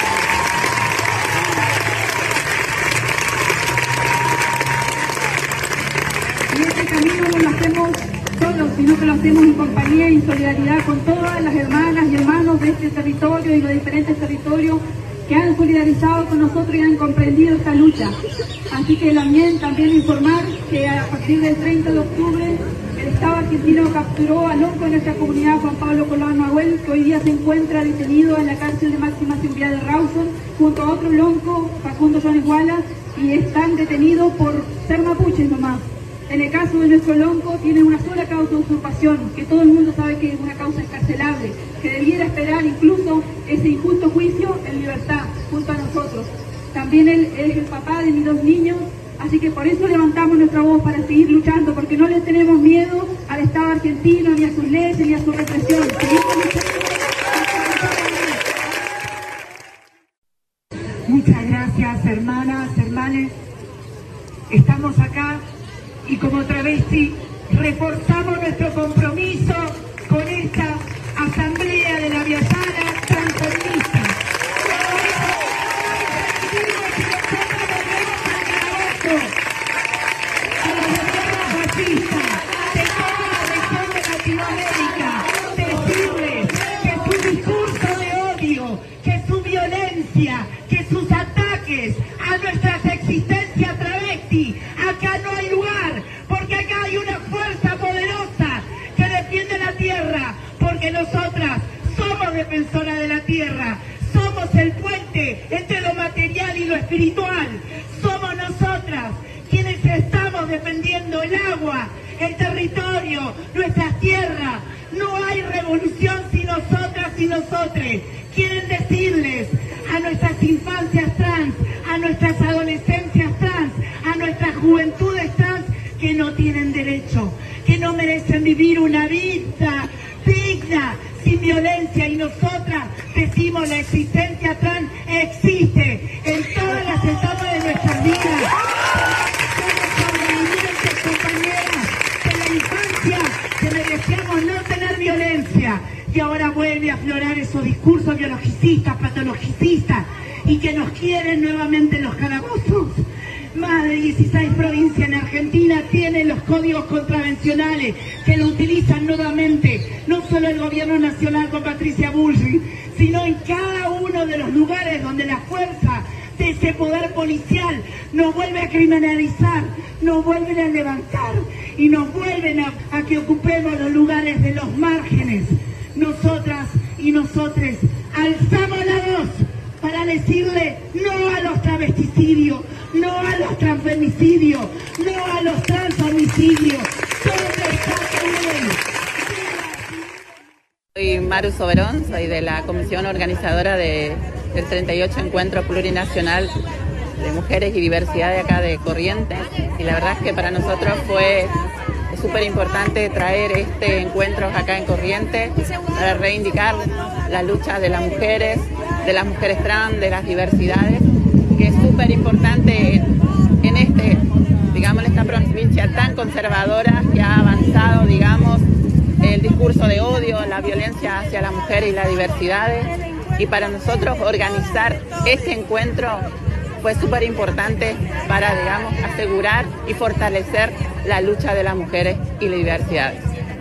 Y este camino no lo hacemos solos, sino que lo hacemos en compañía y en solidaridad con todas las hermanas y hermanos de este territorio y los diferentes territorios que han solidarizado con nosotros y han comprendido esta lucha. Así que también, también informar que a partir del treinta de octubre el Estado argentino capturó al lonco de nuestra comunidad, Juan Pablo Colón Nahuel, que hoy día se encuentra detenido en la cárcel de máxima seguridad de Rawson, junto a otro lonco, Facundo Jones Wallace, y están detenidos por ser mapuches nomás. En el caso de nuestro lonco tiene una sola causa de usurpación, que todo el mundo sabe que es una causa escarcelable, que debiera esperar incluso ese injusto juicio en libertad junto a nosotros. También él es el papá de mis dos niños, así que por eso levantamos nuestra voz para seguir luchando, porque no le tenemos miedo al Estado argentino, ni a sus leyes, ni a su represión. Muchas gracias, hermanas, hermanes. Estamos acá y como travesti reforzamos nuestro compromiso con esta asamblea de la Viallana transformista. A los gobiernos fascistas de toda la región de Latinoamérica, decirles que su discurso de odio, que su violencia, que sus ataques a nuestras existencias travesti, acá no hay lugar, porque acá hay una fuerza poderosa que defiende la tierra, porque nosotras somos defensoras de la tierra, somos el puente entre lo material y lo espiritual, somos nosotras quienes estamos defendiendo el agua, el territorio, nuestras tierras. No hay revolución sin nosotras y nosotres. Quieren decirles a nuestras infancias trans, a nuestras adolescencias trans, a nuestras juventudes trans, que no tienen derecho, que no merecen vivir una vida digna, sin violencia. Y nosotras decimos: la existencia trans existe en todas las etapas de nuestras vidas. Somos sobrevivientes, compañeras, de la infancia, que merecíamos no tener violencia. Y ahora vuelve a aflorar esos discursos biologicistas, patologicistas, y que nos quieren nuevamente en los calabozos. Más de dieciséis provincias en Argentina tienen los códigos contravencionales que lo utilizan nuevamente, no solo el gobierno nacional con Patricia Bullrich, sino en cada uno de los lugares donde la fuerza de ese poder policial nos vuelve a criminalizar, nos vuelven a levantar y nos vuelven a, a que ocupemos los lugares de los márgenes. Nosotras y nosotres alzamos la voz para decirle no a los travesticidios, no a los transfemicidios, no a los transhomicidios. ¿Dónde está Camuel? Soy Maru Soberón, soy de la comisión organizadora de, del treinta y ocho Encuentro Plurinacional de Mujeres y Diversidad de acá de Corrientes. Y la verdad es que para nosotros fue súper importante traer este encuentro acá en Corrientes para reivindicar la lucha de las mujeres, de las mujeres trans, de las diversidades, que es súper importante en, en este, digamos, en esta provincia tan conservadora que ha avanzado, digamos, el discurso de odio, la violencia hacia la mujer y las diversidades. Y para nosotros organizar este encuentro fue súper importante para, digamos, asegurar y fortalecer la lucha de las mujeres y las diversidades.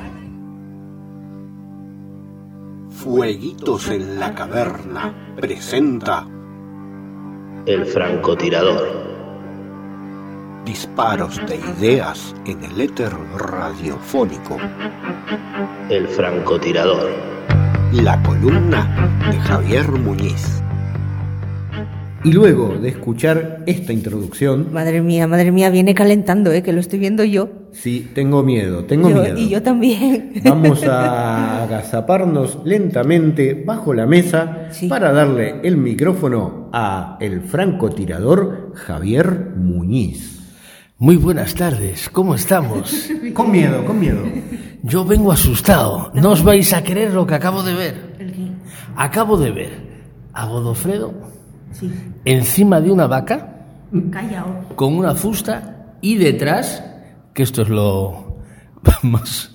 Fueguitos en la Caverna presenta El francotirador. Disparos de ideas en el éter radiofónico. El francotirador. La columna de Javier Muñiz. Y luego de escuchar esta introducción... Madre mía, madre mía, viene calentando, ¿eh? Que lo estoy viendo yo. Sí, tengo miedo, tengo yo, miedo. Y yo también. Vamos a agazaparnos lentamente bajo la mesa sí. para darle el micrófono a el francotirador Javier Muñiz. Muy buenas tardes, ¿cómo estamos? Con miedo, con miedo. Yo vengo asustado, no os vais a creer lo que acabo de ver. Acabo de ver a Godofredo sí. encima de una vaca Callao. con una fusta y detrás, que esto es lo más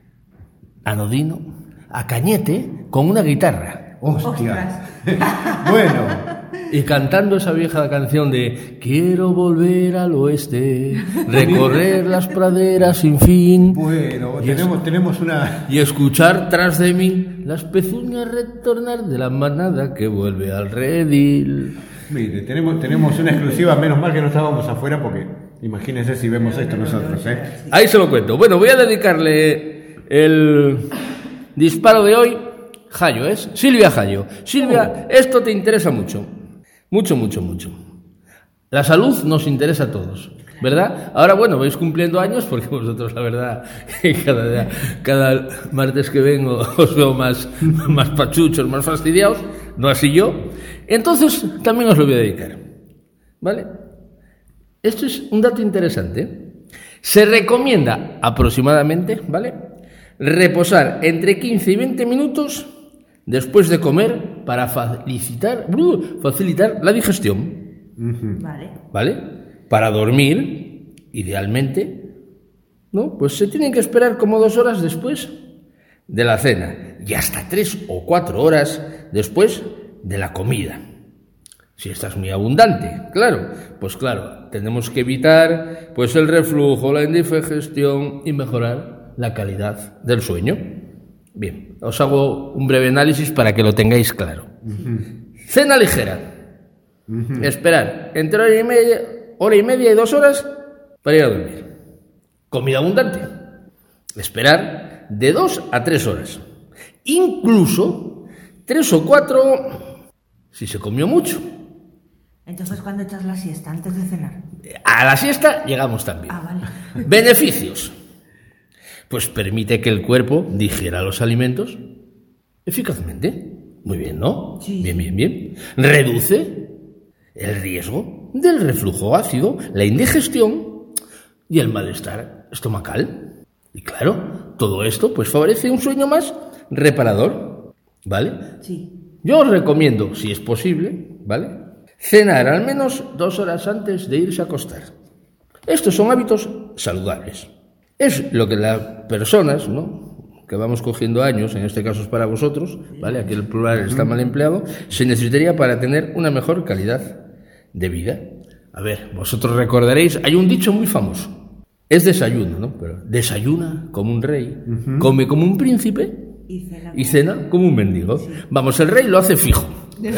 anodino, a Cañete con una guitarra. ¡Hostia! Bueno... Y cantando esa vieja canción de quiero volver al oeste, recorrer las praderas sin fin. Bueno, tenemos, es, tenemos una... Y escuchar tras de mí las pezuñas retornar de la manada que vuelve al redil. Mire, tenemos, tenemos una exclusiva, menos mal que no estábamos afuera porque imagínense si vemos esto nosotros, ¿eh? Ahí se lo cuento. Bueno, voy a dedicarle el disparo de hoy. Jayo, ¿es? Silvia Jayo. Silvia, esto te interesa mucho. Mucho, mucho, mucho. La salud nos interesa a todos, ¿verdad? Ahora, bueno, vais cumpliendo años porque vosotros, la verdad, cada, día, cada martes que vengo os veo más, más pachuchos, más fastidiados, no así yo. Entonces, también os lo voy a dedicar, ¿vale? Esto es un dato interesante. Se recomienda aproximadamente, ¿vale?, reposar entre quince y veinte minutos después de comer para facilitar, uh, facilitar la digestión. Uh-huh. Vale. ¿Vale? Para dormir, idealmente, ¿no? Pues se tienen que esperar como dos horas después de la cena y hasta tres o cuatro horas después de la comida. Si esta es muy abundante, claro, pues claro, tenemos que evitar pues el reflujo, la indigestión y mejorar la calidad del sueño. Bien, os hago un breve análisis para que lo tengáis claro. Uh-huh. Cena ligera. Uh-huh. Esperar entre hora y media, hora y media y dos horas para ir a dormir. Comida abundante. Esperar de dos a tres horas. Incluso tres o cuatro si se comió mucho. Entonces, ¿cuándo echas la siesta? ¿Antes de cenar? A la siesta llegamos también. Ah, vale. Beneficios. Pues permite que el cuerpo digiera los alimentos eficazmente. Muy bien, ¿no? Sí. Bien, bien, bien. Reduce el riesgo del reflujo ácido, la indigestión y el malestar estomacal. Y claro, todo esto pues favorece un sueño más reparador, ¿vale? Sí. Yo os recomiendo, si es posible, ¿vale?, cenar al menos dos horas antes de irse a acostar. Estos son hábitos saludables. Es lo que las personas, ¿no?, que vamos cogiendo años, en este caso es para vosotros, ¿vale?, aquí el plural está mal empleado, se necesitaría para tener una mejor calidad de vida. A ver, vosotros recordaréis, hay un dicho muy famoso, es desayuno, ¿no?, pero desayuna como un rey, uh-huh. come como un príncipe y cena, y cena como un mendigo. Sí. Vamos, el rey lo hace fijo.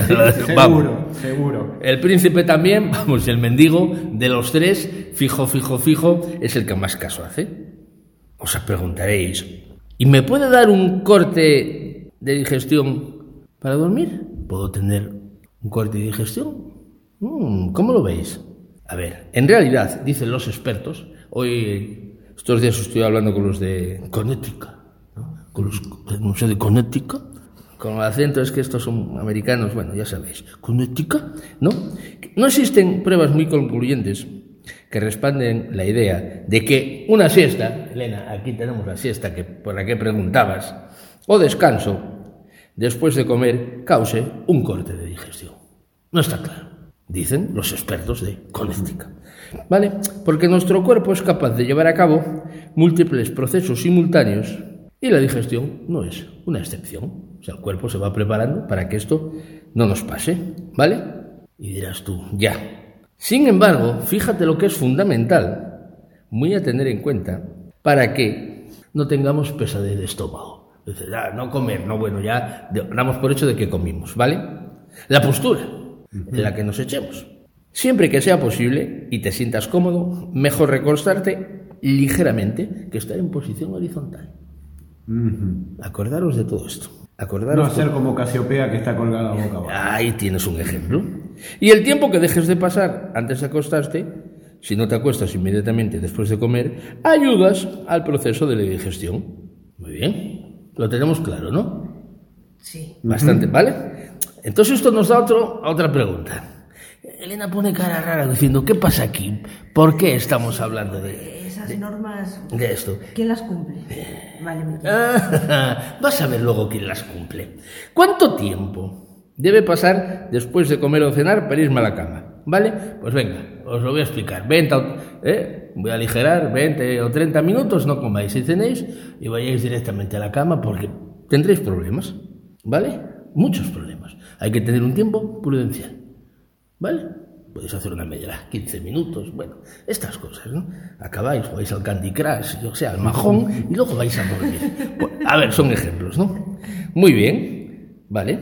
Seguro, seguro. El príncipe también, vamos, el mendigo de los tres, fijo, fijo, fijo, es el que más caso hace. Os preguntaréis, ¿y me puede dar un corte de digestión para dormir? ¿Puedo tener un corte de digestión? Mm, ¿Cómo lo veis? A ver, en realidad, dicen los expertos, hoy, estos días estoy hablando con los de Connecticut, ¿no?, con los del Museo de Connecticut, con el acento, es que estos son americanos, bueno, ya sabéis, Connecticut, ¿no? No existen pruebas muy concluyentes que respalden la idea de que una siesta, Elena, aquí tenemos la siesta que por la que preguntabas, o descanso después de comer cause un corte de digestión. No está claro, dicen los expertos de Connecticut, ¿vale? Porque nuestro cuerpo es capaz de llevar a cabo múltiples procesos simultáneos y la digestión no es una excepción. O sea, el cuerpo se va preparando para que esto no nos pase, ¿vale? Y dirás tú, ya. Sin embargo, fíjate lo que es fundamental, muy a tener en cuenta, para que no tengamos pesadez de estómago. Dices, ah, no comer, no, bueno, ya damos por hecho de que comimos, ¿vale? La postura en la que nos echemos. Siempre que sea posible y te sientas cómodo, mejor recostarte ligeramente que estar en posición horizontal. Uh-huh. Acordaros de todo esto. Acordaros no hacer como Casiopea, que está colgada boca abajo. Ahí tienes un ejemplo. Y el tiempo que dejes de pasar antes de acostarte, si no te acuestas inmediatamente después de comer, ayudas al proceso de la digestión. Muy bien, lo tenemos claro, ¿no? Sí. Bastante, ¿vale? Entonces esto nos da otro, otra pregunta. Elena pone cara rara diciendo, ¿qué pasa aquí? ¿Por qué estamos hablando de, Esas de, normas, de esto? ¿quién las cumple? Vale, me Ah, vas a ver luego quién las cumple. ¿Cuánto tiempo debe pasar después de comer o cenar para irme a la cama? ¿Vale? Pues venga, os lo voy a explicar. veinte, ¿eh? Voy a aligerar veinte o treinta minutos, no comáis y cenéis y vayáis directamente a la cama porque tendréis problemas, ¿vale? Muchos problemas. Hay que tener un tiempo prudencial, ¿vale? Podéis hacer una media, quince minutos, bueno, estas cosas, ¿no? Acabáis, jugáis al Candy Crush, yo sé, al majón, y luego vais a dormir. Pues, a ver, son ejemplos, ¿no? Muy bien, ¿vale?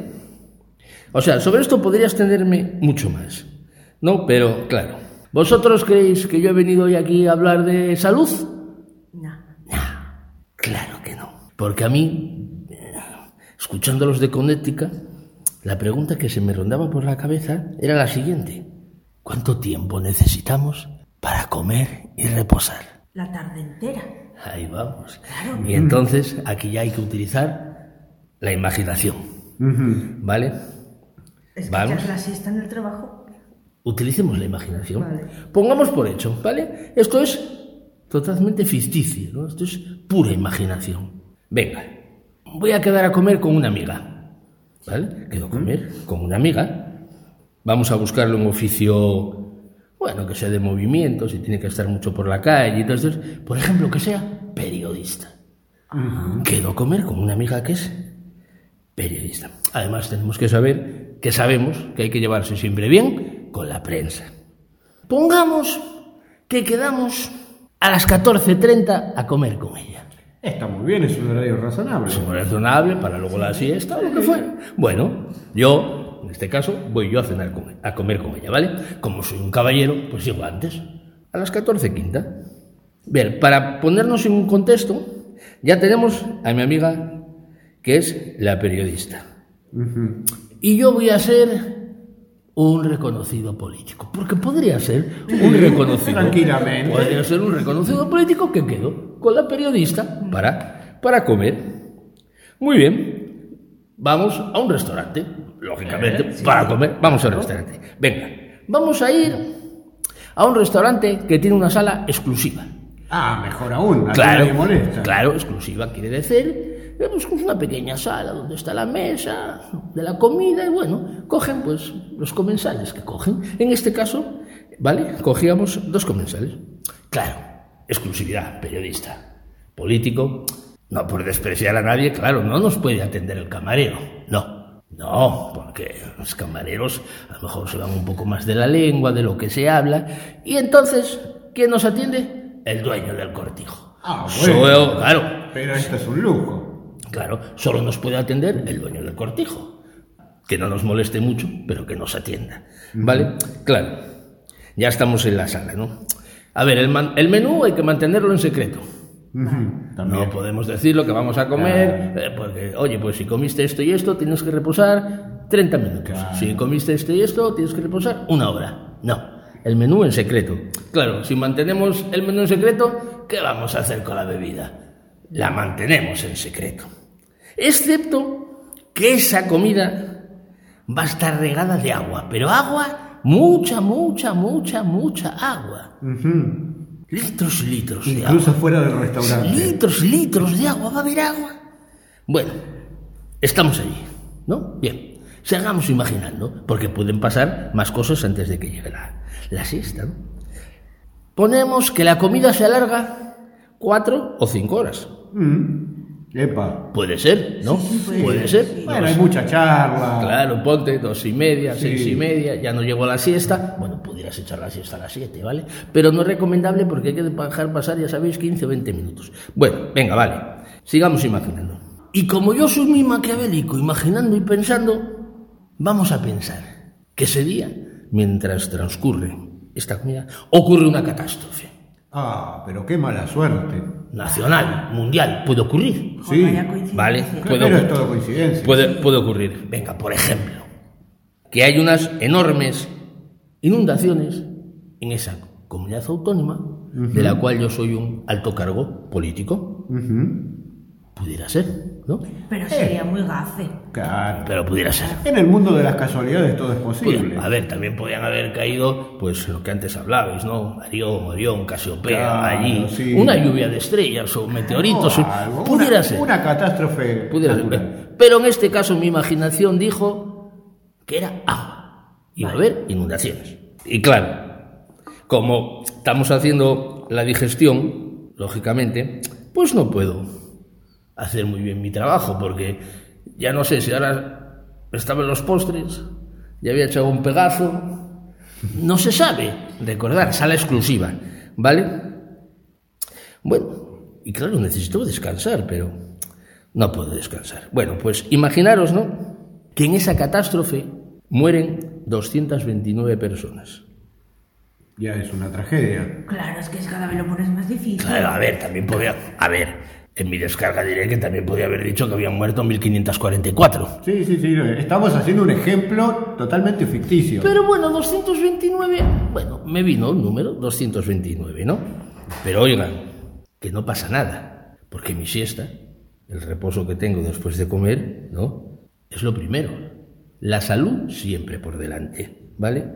O sea, sobre esto podría extenderme mucho más, ¿no? Pero, claro, ¿vosotros creéis que yo he venido hoy aquí a hablar de salud? No. No, claro que no. Porque a mí, escuchando los de Connecticut, la pregunta que se me rondaba por la cabeza era la siguiente. ¿Cuánto tiempo necesitamos para comer y reposar? La tarde entera. Ahí vamos. Claro. Y entonces aquí ya hay que utilizar la imaginación, ¿vale? Es que Vamos. echar la siesta en el trabajo. Utilicemos la imaginación. Vale. Pongamos por hecho, ¿vale? Esto es totalmente ficticio, ¿no? Esto es pura imaginación. Venga, voy a quedar a comer con una amiga, ¿vale? Quedo a comer con una amiga. Vamos a buscarle un oficio, bueno, que sea de movimiento, si tiene que estar mucho por la calle. Entonces, por ejemplo, que sea periodista. Uh-huh. Quedo a comer con una amiga que es periodista. Además, tenemos que saber que sabemos que hay que llevarse siempre bien con la prensa. Pongamos que quedamos a las catorce treinta a comer con ella. Está muy bien, es un horario razonable. Es un horario razonable para luego la siesta o lo que fuera. Bueno, yo, en este caso, voy yo a cenar con, a comer con ella, ¿vale? Como soy un caballero, pues llego antes, a las catorce quinta. Bien, para ponernos en un contexto, ya tenemos a mi amiga, que es la periodista. Uh-huh. Y yo voy a ser un reconocido político, porque podría ser un reconocido. Tranquilamente. Podría ser un reconocido político que quedo con la periodista para, para comer. Muy bien, vamos a un restaurante, lógicamente, eh, sí, para comer. Vamos a un restaurante. Venga, vamos a ir a un restaurante que tiene una sala exclusiva. Ah, mejor aún, claro, nadie molesta. Claro, exclusiva quiere decir pues una pequeña sala donde está la mesa de la comida y bueno, cogen pues los comensales que cogen. En este caso, ¿vale? Cogíamos dos comensales. Claro, exclusividad, periodista, político, no por despreciar a nadie, claro, no nos puede atender el camarero, no, no, porque los camareros a lo mejor se van un poco más de la lengua, de lo que se habla, y entonces, ¿quién nos atiende? El dueño del cortijo. Ah, bueno, Solo, claro. Pero esto es un lujo. Claro, solo nos puede atender el dueño del cortijo. Que no nos moleste mucho, pero que nos atienda. ¿Vale? Uh-huh. Claro, ya estamos en la sala, ¿no? A ver, el, man- el menú hay que mantenerlo en secreto. Uh-huh. No podemos decir lo que vamos a comer, uh-huh. eh, porque, oye, pues si comiste esto y esto, tienes que reposar treinta minutos. Uh-huh. Si comiste esto y esto, tienes que reposar una hora. No, el menú en secreto. Claro, si mantenemos el menú en secreto, ¿qué vamos a hacer con la bebida? La mantenemos en secreto. Excepto que esa comida va a estar regada de agua, pero agua, mucha, mucha, mucha, mucha agua. Uh-huh. Litros y litros Incluso de agua. Incluso fuera del restaurante. Litros y litros de agua, va a haber agua. Bueno, estamos allí, ¿no? Bien, sigamos imaginando, porque pueden pasar más cosas antes de que llegue la, la siesta, ¿no? Ponemos que la comida se alarga cuatro o cinco horas. Mm. Epa. Puede ser, ¿no? Sí, sí, puede, puede ser. Sí. Bueno, hay mucha charla. Claro, ponte dos y media, sí. seis y media, ya no llego a la siesta. Bueno, pudieras echar la siesta a las siete, ¿vale? Pero no es recomendable porque hay que dejar pasar, ya sabéis, quince o veinte minutos. Bueno, venga, vale. Sigamos imaginando. Y como yo soy muy maquiavélico, imaginando y pensando, vamos a pensar que ese día, mientras transcurre esta comida, ocurre una catástrofe. Ah, pero qué mala suerte. Nacional, mundial, puede ocurrir. Sí, vale, claro, puede, pero es todo coincidencia. Puede, puede ocurrir. Venga, por ejemplo, que hay unas enormes inundaciones en esa comunidad autónoma, uh-huh. de la cual yo soy un alto cargo político. Uh-huh. Pudiera ser, ¿no? Pero sería eh. muy gafe. Claro. Pero pudiera ser. En el mundo de las casualidades todo es posible. Pudiera, a ver, también podían haber caído, pues, lo que antes hablabais, ¿no? Arión, Orión, Casiopea, claro, allí. Sí. Una lluvia de estrellas o meteoritos. No, algo, pudiera una, ser. Una catástrofe pudiera natural. Ser. Pero en este caso mi imaginación dijo que era agua. Iba vale. a haber inundaciones. Y claro, como estamos haciendo la digestión, lógicamente, pues no puedo hacer muy bien mi trabajo, porque ya no sé si ahora estaba en los postres, ya había echado un pegazo, no se sabe. Recordar, sala exclusiva, ¿vale? Bueno, y claro, necesito descansar, pero no puedo descansar. Bueno, pues imaginaros, ¿no?, que en esa catástrofe mueren doscientas veintinueve personas. Ya es una tragedia. Claro, es que cada vez lo pones más difícil. Claro, a ver, también podría... A ver... En mi descarga diré que también podía haber dicho que habían muerto mil quinientos cuarenta y cuatro. Sí, sí, sí. Estamos haciendo un ejemplo totalmente ficticio. Pero bueno, doscientos veintinueve... Bueno, me vino el número doscientos veintinueve, ¿no? Pero oigan, que no pasa nada. Porque mi siesta, el reposo que tengo después de comer, ¿no?, es lo primero. La salud siempre por delante, ¿vale?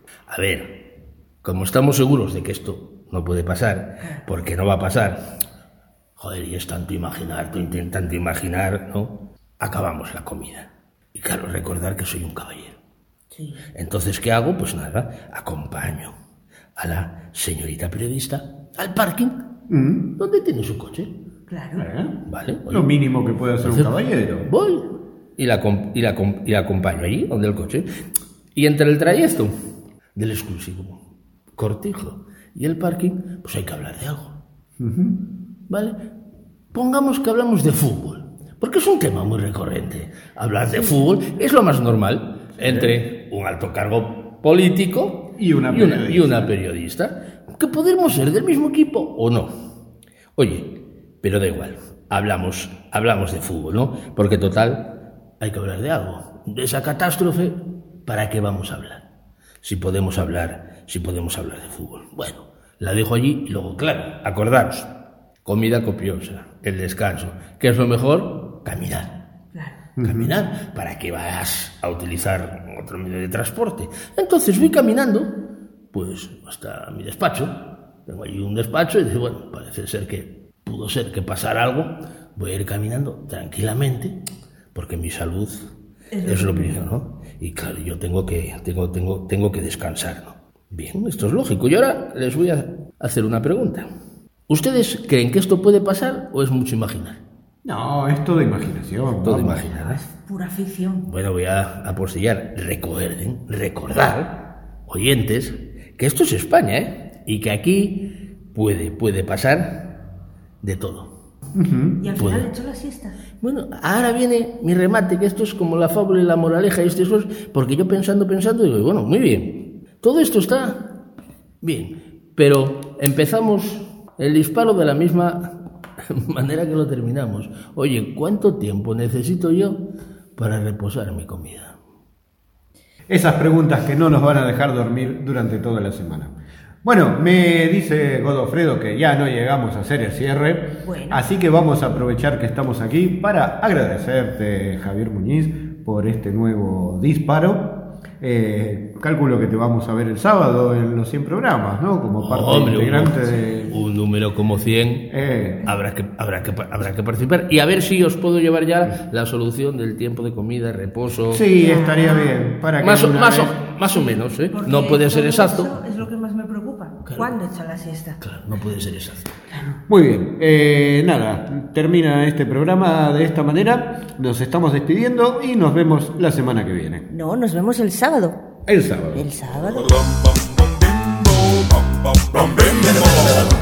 A ver, como estamos seguros de que esto no puede pasar, porque no va a pasar... Joder, y es tanto imaginar, tanto imaginar, ¿no? Acabamos la comida. Y claro, recordar que soy un caballero. Sí. Entonces, ¿qué hago? Pues nada, acompaño a la señorita periodista al parking, mm. donde tiene su coche. Claro. ¿Eh? Vale. Oye, lo mínimo que puede hacer un caballero. Voy y la, y, la, y la acompaño allí, donde el coche. Y entre el trayecto del exclusivo cortijo y el parking, pues hay que hablar de algo. Uh-huh. ¿Vale? Pongamos que hablamos de fútbol, porque es un tema muy recurrente. Hablar de fútbol es lo más normal entre un alto cargo político y una y una, y una periodista, que podemos ser del mismo equipo o no. Oye, pero da igual, hablamos, hablamos de fútbol, ¿no? Porque total, hay que hablar de algo. De esa catástrofe, ¿para qué vamos a hablar? Si podemos hablar, si podemos hablar de fútbol. Bueno, la dejo allí y luego, claro, acordaros. Comida copiosa, el descanso. ¿Qué es lo mejor? Caminar. Claro. Caminar, para que vayas a utilizar otro medio de transporte. Entonces voy caminando, pues, hasta mi despacho. Tengo allí un despacho y digo, bueno, parece ser que pudo ser que pasara algo. Voy a ir caminando tranquilamente, porque mi salud es, es lo primero, ¿no? Y claro, yo tengo que, tengo, tengo, tengo que descansar, ¿no? Bien, esto es lógico. Y ahora les voy a hacer una pregunta. ¿Ustedes creen que esto puede pasar o es mucho imaginar? No, es todo imaginación. Todo imaginar. Es pura ficción. Bueno, voy a apostillar. Recuerden, recordar, oyentes, que esto es España, ¿eh? Y que aquí puede, puede pasar de todo. Uh-huh. Y al final he hecho la siesta. Bueno, ahora viene mi remate, que esto es como la fábula y la moraleja y estas cosas, porque yo pensando, pensando, digo, bueno, muy bien. Todo esto está bien, pero empezamos... el disparo de la misma manera que lo terminamos. Oye, ¿cuánto tiempo necesito yo para reposar mi comida? Esas preguntas que no nos van a dejar dormir durante toda la semana. Bueno, me dice Godofredo que ya no llegamos a hacer el cierre, bueno. Así que vamos a aprovechar que estamos aquí para agradecerte, Javier Muñiz, por este nuevo disparo. Eh, calculo que te vamos a ver el sábado en los cien programas, ¿no? Como parte Hombre, integrante un, de... un número como cien, eh. habrá, que, habrá, que, habrá que participar. Y a ver si os puedo llevar ya la solución del tiempo de comida, reposo. Sí, estaría bien. Para que más, o, más, o, más o menos, ¿eh? Porque no puede ser exacto. Eso es lo que más me preocupa. Claro. ¿Cuándo echa la siesta? Claro, no puede ser exacto. Claro. Muy bien. Eh, nada, termina este programa de esta manera. Nos estamos despidiendo y nos vemos la semana que viene. No, nos vemos el sábado. El sábado. El sábado.